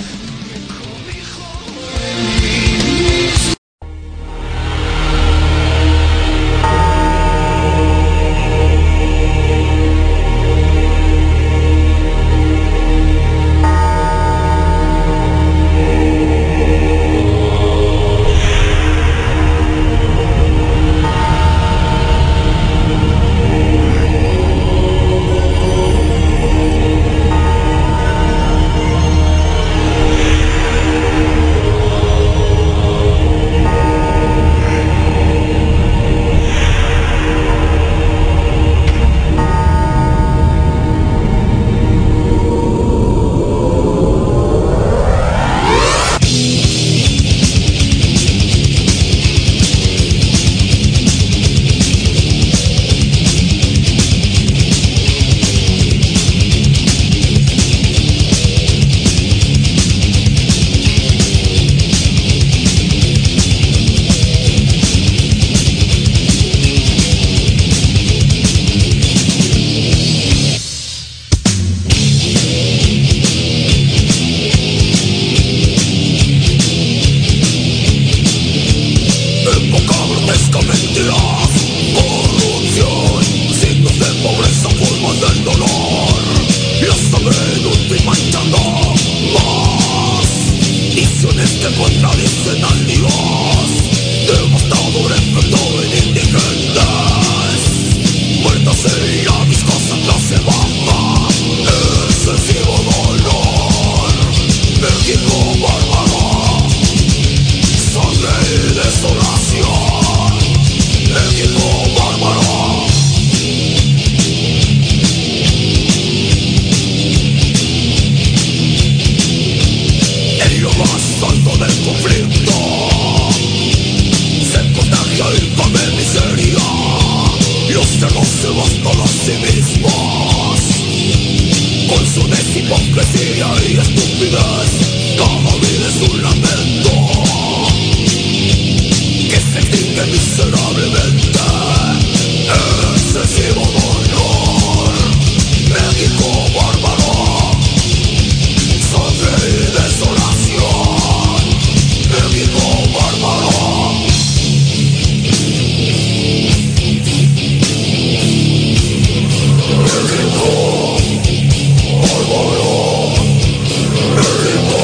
México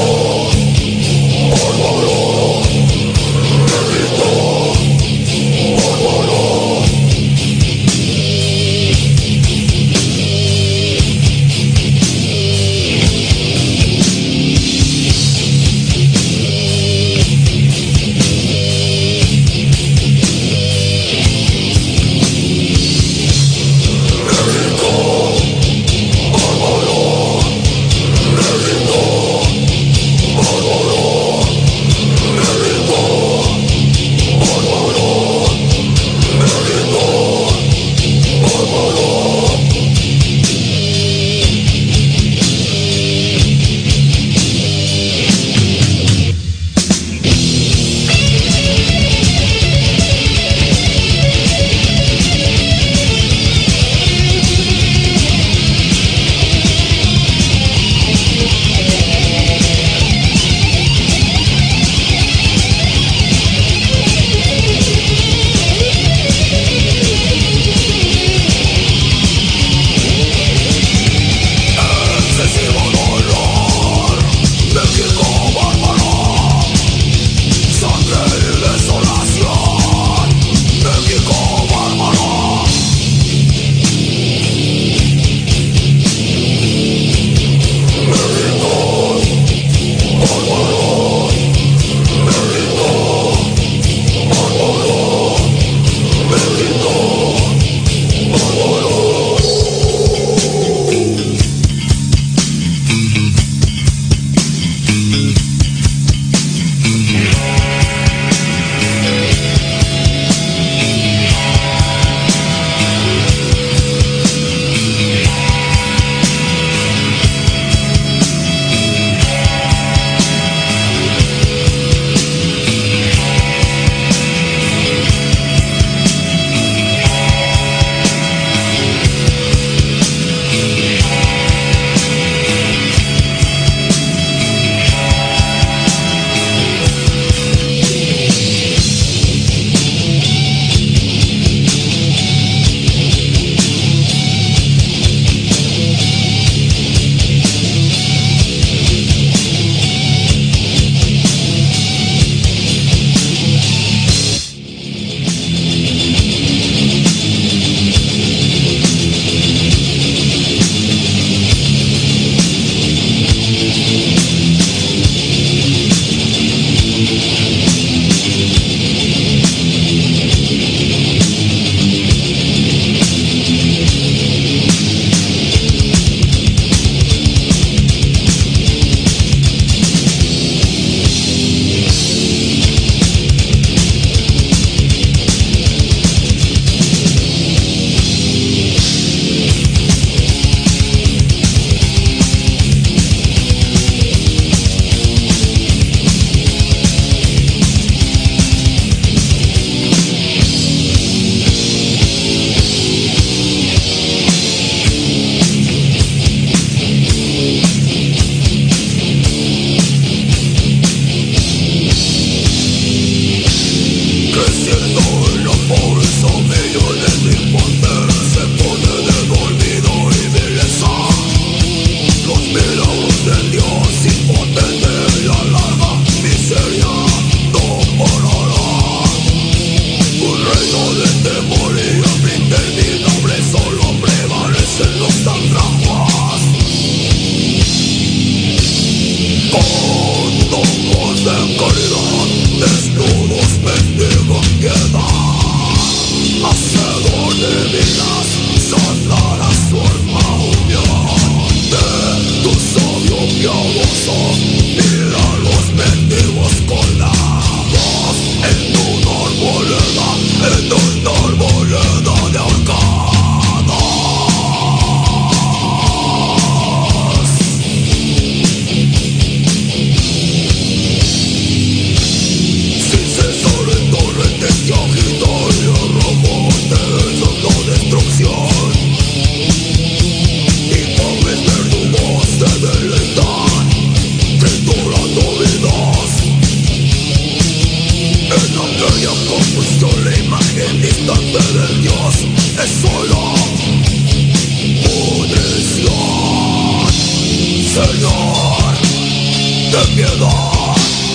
de piedad,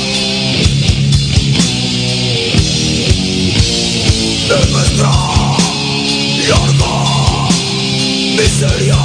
de nuestra larga miseria.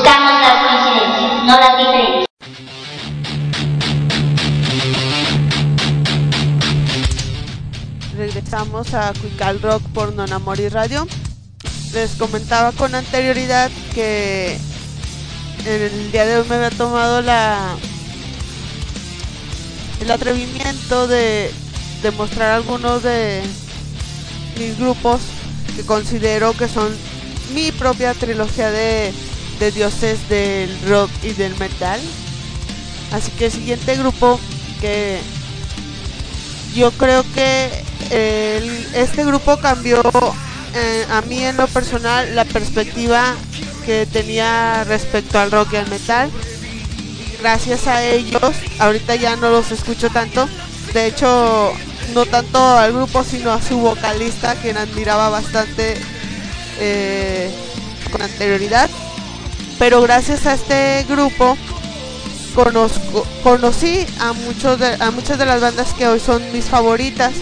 Buscamos las coincidencias, no las diferencias. Regresamos a Cuical Rock por Non Amoris Radio. Les comentaba con anterioridad que el día de hoy me había tomado el atrevimiento de mostrar algunos de mis grupos que considero que son mi propia trilogía de dioses del rock y del metal. Así que el siguiente grupo, que yo creo que este grupo cambió a mí en lo personal la perspectiva que tenía respecto al rock y al metal. Gracias a ellos ahorita ya no los escucho tanto, de hecho no tanto al grupo sino a su vocalista, quien admiraba bastante con anterioridad, pero gracias a este grupo conocí a muchas de las bandas que hoy son mis favoritas.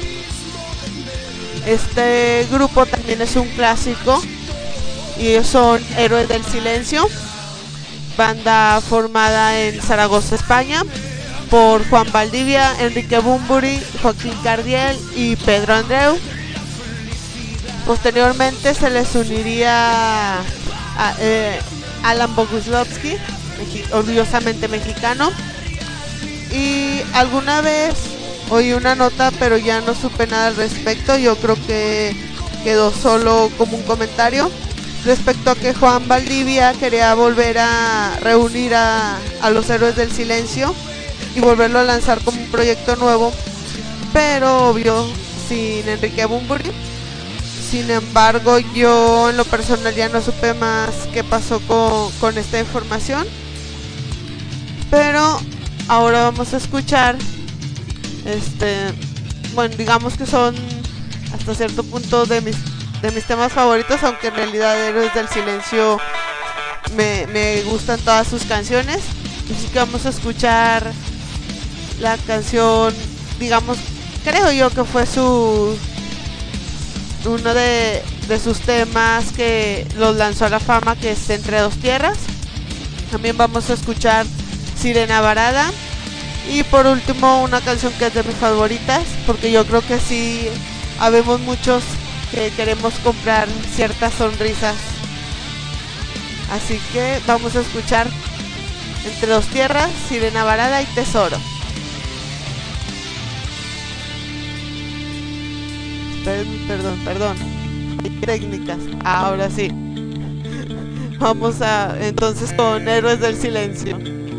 Este grupo también es un clásico y ellos son Héroes del Silencio, banda formada en Zaragoza, España, por Juan Valdivia, Enrique Bunbury, Joaquín Cardiel y Pedro Andreu. Posteriormente se les uniría a Alan Boguslavski, orgullosamente mexicano, y alguna vez oí una nota pero ya no supe nada al respecto. Yo creo que quedó solo como un comentario respecto a que Juan Valdivia quería volver a reunir a los Héroes del Silencio y volverlo a lanzar como un proyecto nuevo, pero obvio sin Enrique Bunbury. Sin embargo, yo en lo personal ya no supe más qué pasó con esta información, pero ahora vamos a escuchar bueno, digamos que son hasta cierto punto de mis temas favoritos, aunque en realidad Héroes del Silencio me gustan todas sus canciones. Así que vamos a escuchar la canción, digamos, creo yo que fue uno de sus temas que los lanzó a la fama, que es Entre Dos Tierras. También vamos a escuchar Sirena Varada. Y por último, una canción que es de mis favoritas, porque yo creo que sí habemos muchos que queremos comprar ciertas sonrisas. Así que vamos a escuchar Entre Dos Tierras, Sirena Varada y Tesoro. Perdón. Hay técnicas. Ahora sí. Vamos entonces con Héroes del Silencio.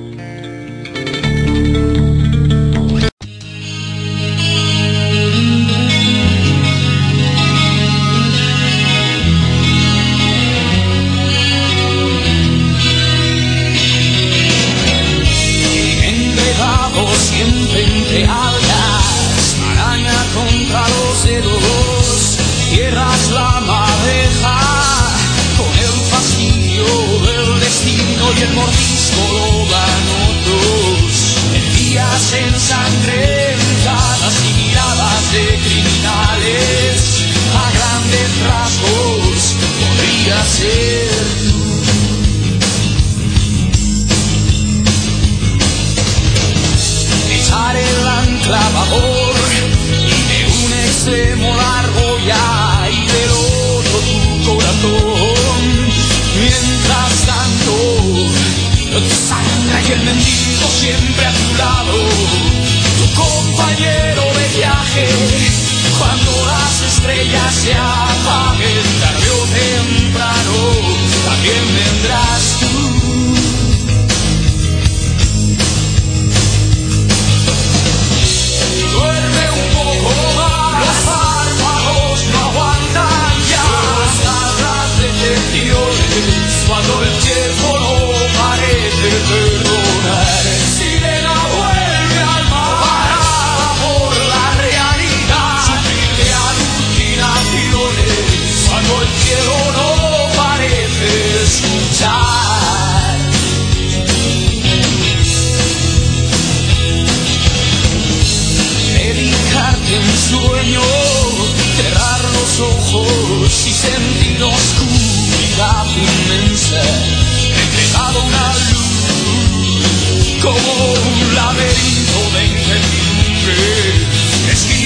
Siempre entre algas, araña contra los dedos, cierras la madeja con el fastidio del destino y el mordisco lo dan otros. Días ensangrentadas y miradas de criminales, a grandes rasgos podría ser tú. Echar el ancla a babor y de un extremo largo ya y del otro tu corazón. Mientras tanto, tu sangre y el mendigo siempre a tu lado, tu compañero de viaje. Cuando las estrellas se apaguen tarde o temprano,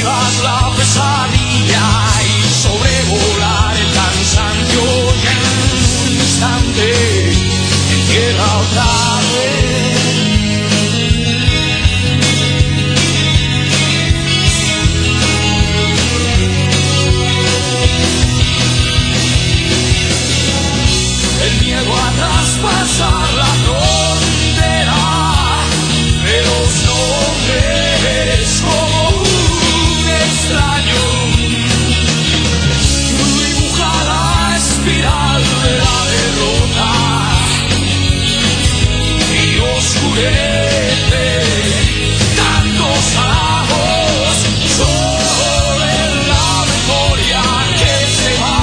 vivas la pesadilla y sobrevolar el cansancio y en un instante en tierra otra vez. El miedo a traspasar la frontera de los nombres como un extraño dibuja la espiral de la derrota y oscurece tantos ojos sobre la memoria que se va.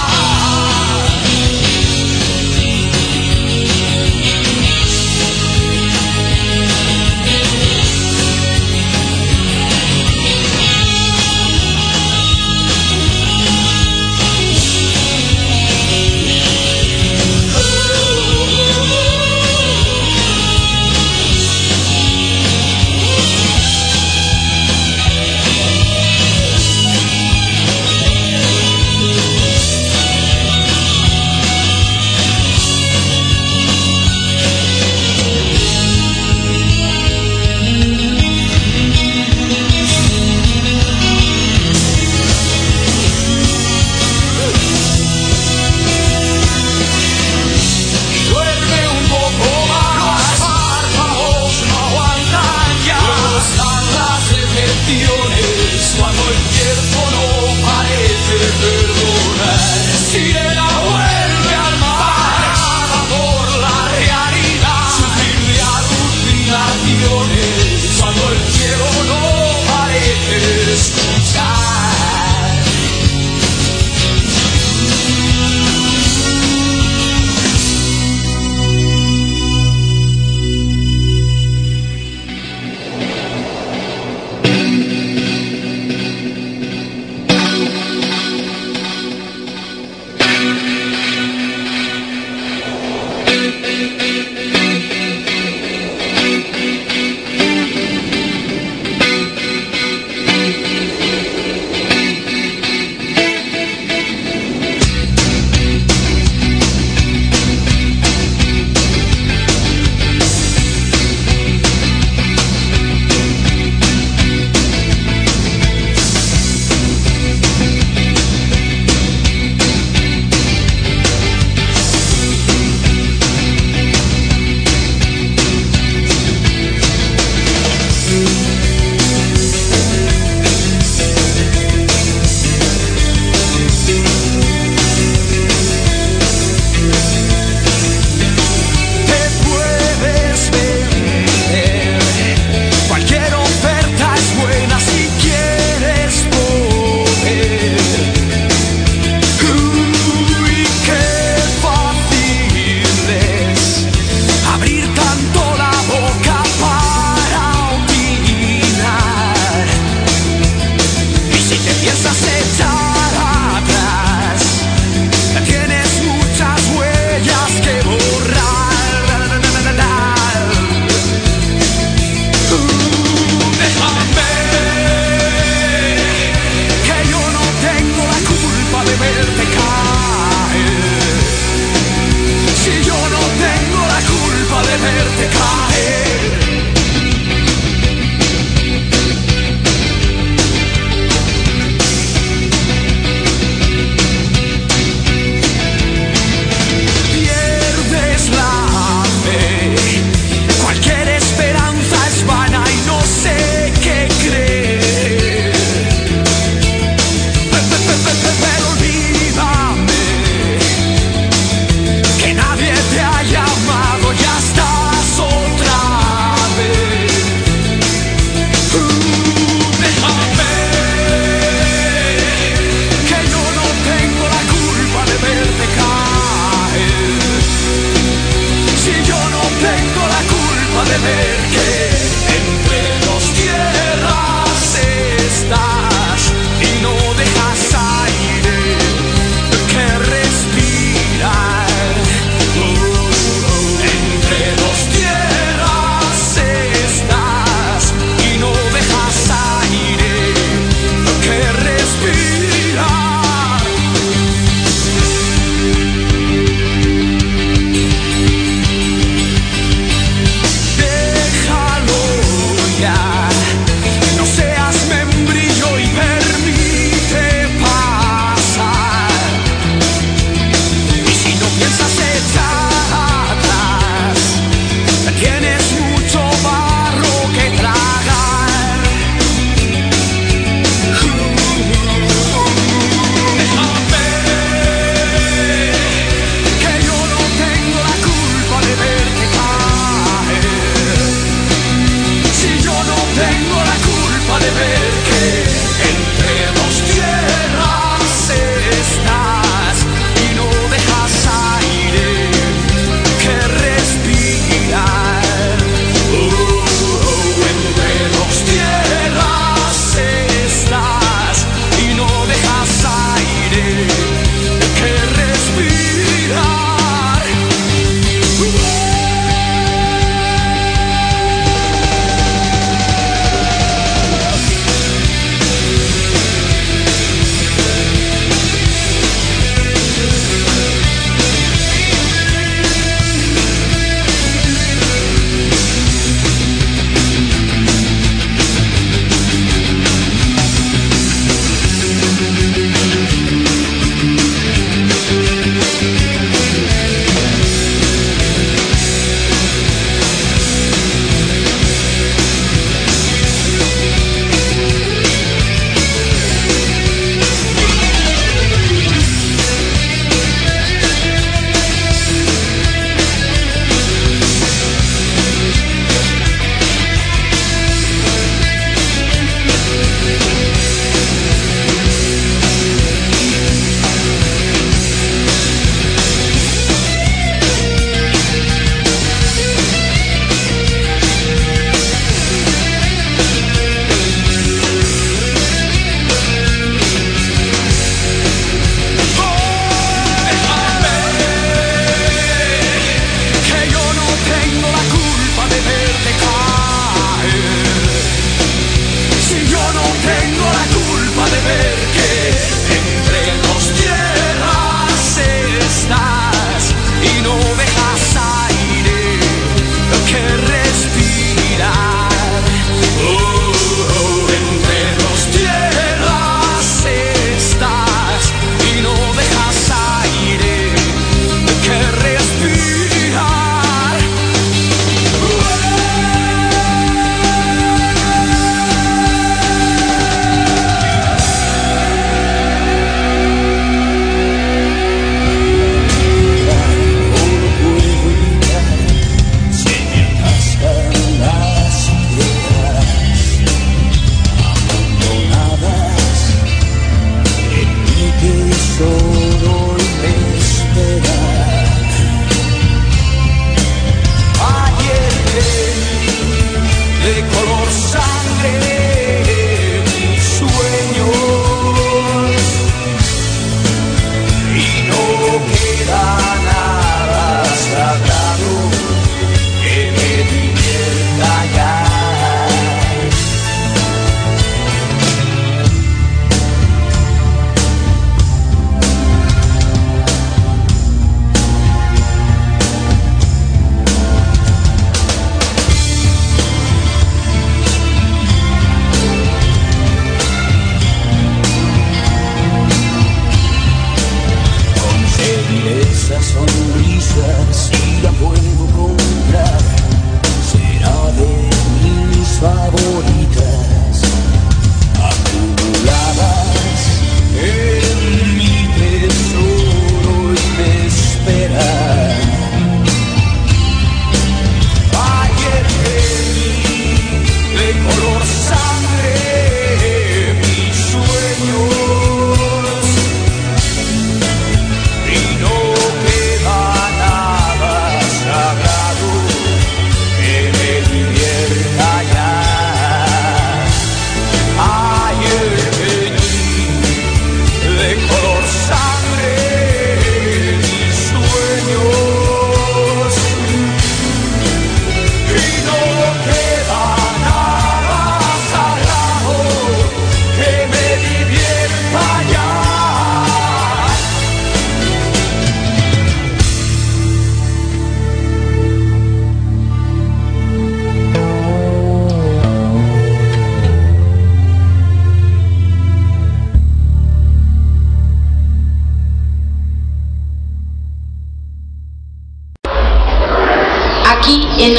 Cuando el tiempo no parece perdonar, sirena vuelve al mar, por la realidad, sufrir de alucinaciones, cuando el cielo no parece escuchar.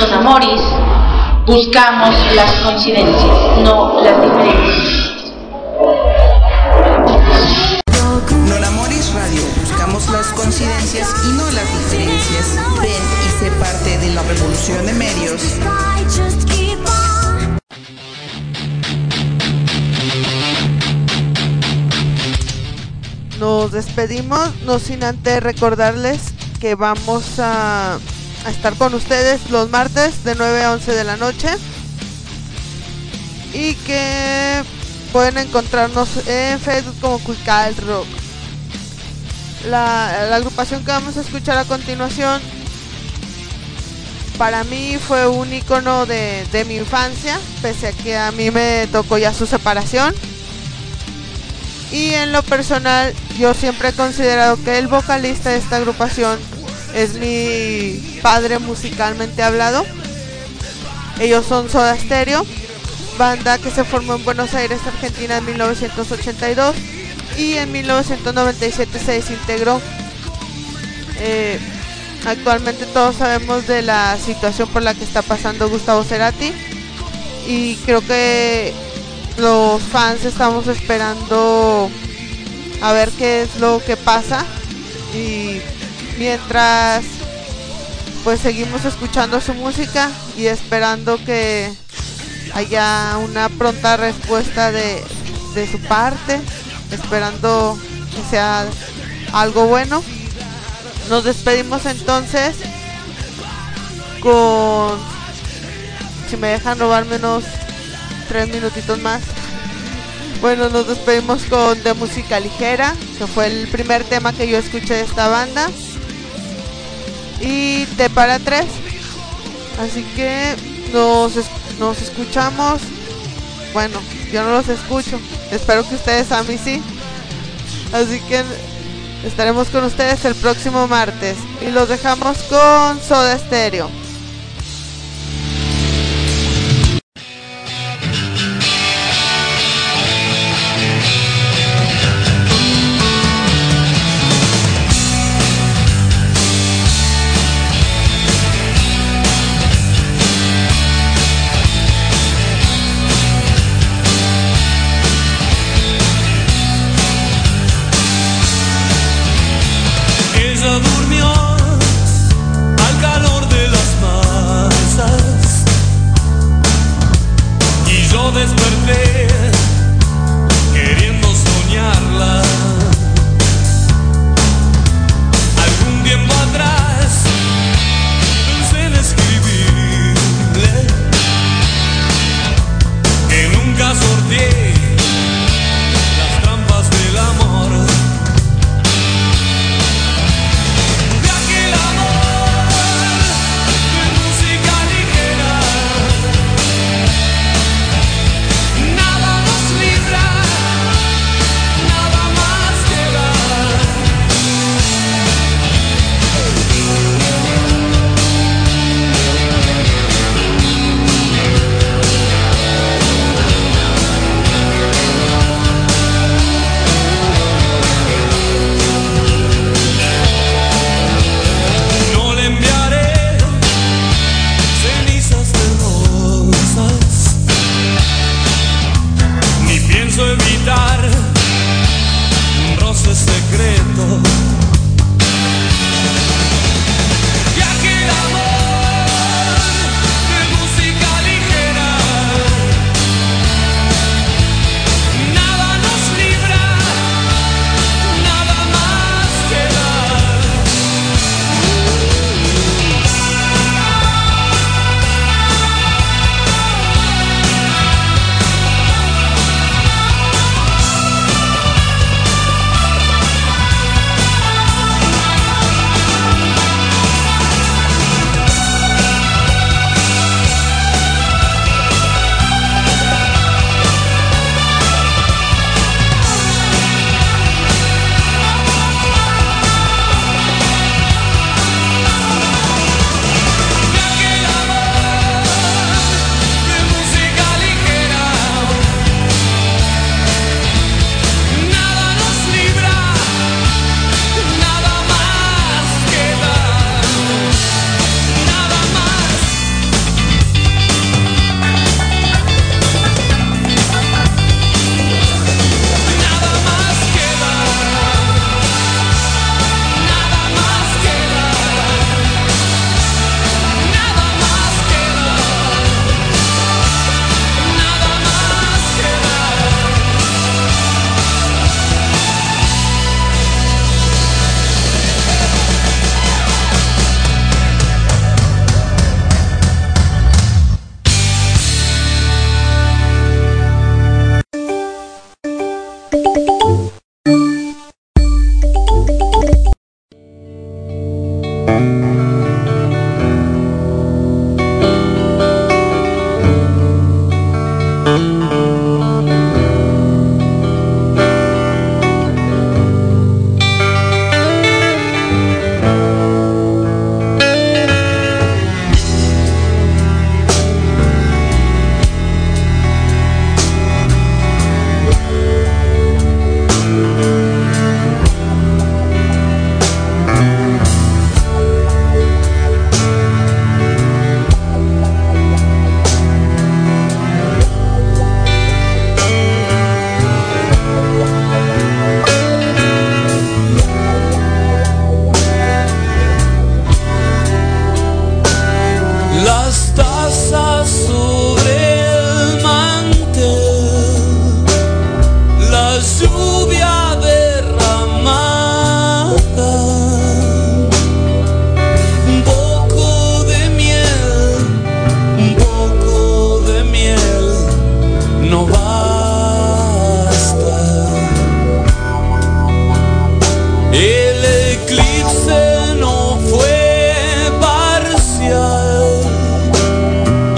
Non Amoris buscamos las coincidencias, no las diferencias. Non Amoris Radio, buscamos las coincidencias y no las diferencias. Ven y sé parte de la revolución de medios. Nos despedimos, no sin antes recordarles que vamos a estar con ustedes los martes de 9 a 11 de la noche y que pueden encontrarnos en Facebook como Cuical Rock. La agrupación que vamos a escuchar a continuación para mí fue un icono de mi infancia, pese a que a mí me tocó ya su separación. Y en lo personal, yo siempre he considerado que el vocalista de esta agrupación es mi padre musicalmente hablado. Ellos son Soda Stereo, banda que se formó en Buenos Aires, Argentina en 1982 y en 1997 se desintegró. Actualmente todos sabemos de la situación por la que está pasando Gustavo Cerati y creo que los fans estamos esperando a ver qué es lo que pasa y mientras pues seguimos escuchando su música y esperando que haya una pronta respuesta de su parte, esperando que sea algo bueno. Nos despedimos entonces con, si me dejan robarme unos 3 minutitos más. Bueno, nos despedimos con De Música Ligera, que fue el primer tema que yo escuché de esta banda, y T para 3. Así que nos escuchamos. Bueno, yo no los escucho, espero que ustedes a mí sí. Así que estaremos con ustedes el próximo martes y los dejamos con Soda Stereo. Ella durmió al calor de las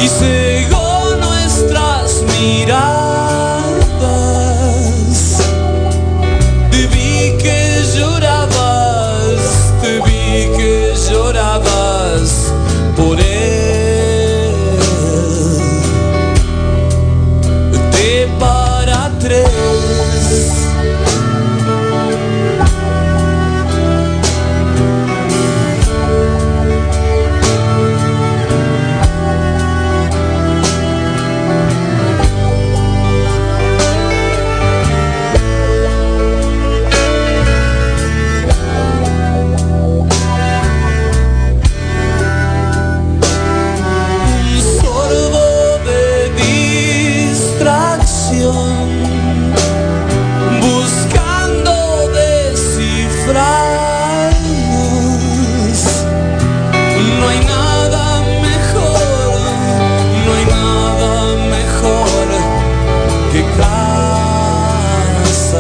y cegó nuestras miradas. Te vi que llorabas por él. De para tres. Buscando descifrarnos, no hay nada mejor que casa.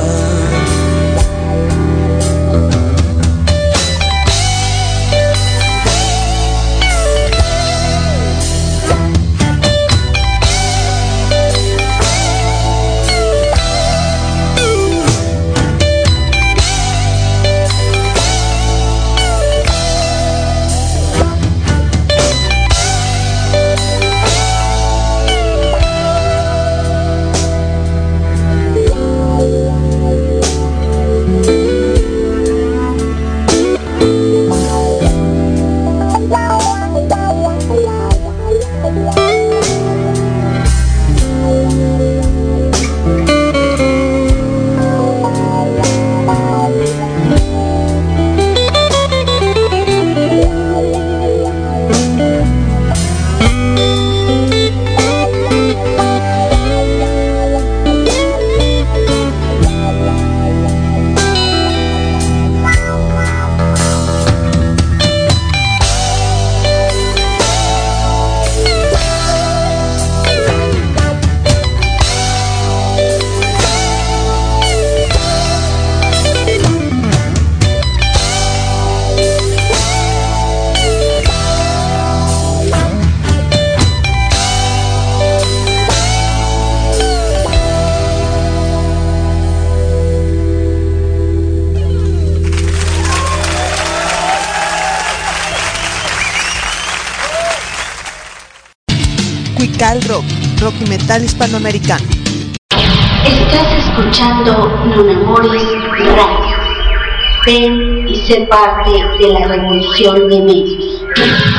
Cuical Rock, rock y metal hispanoamericano. Estás escuchando Non Amoris Radio. Ven y sé parte de la revolución de medios.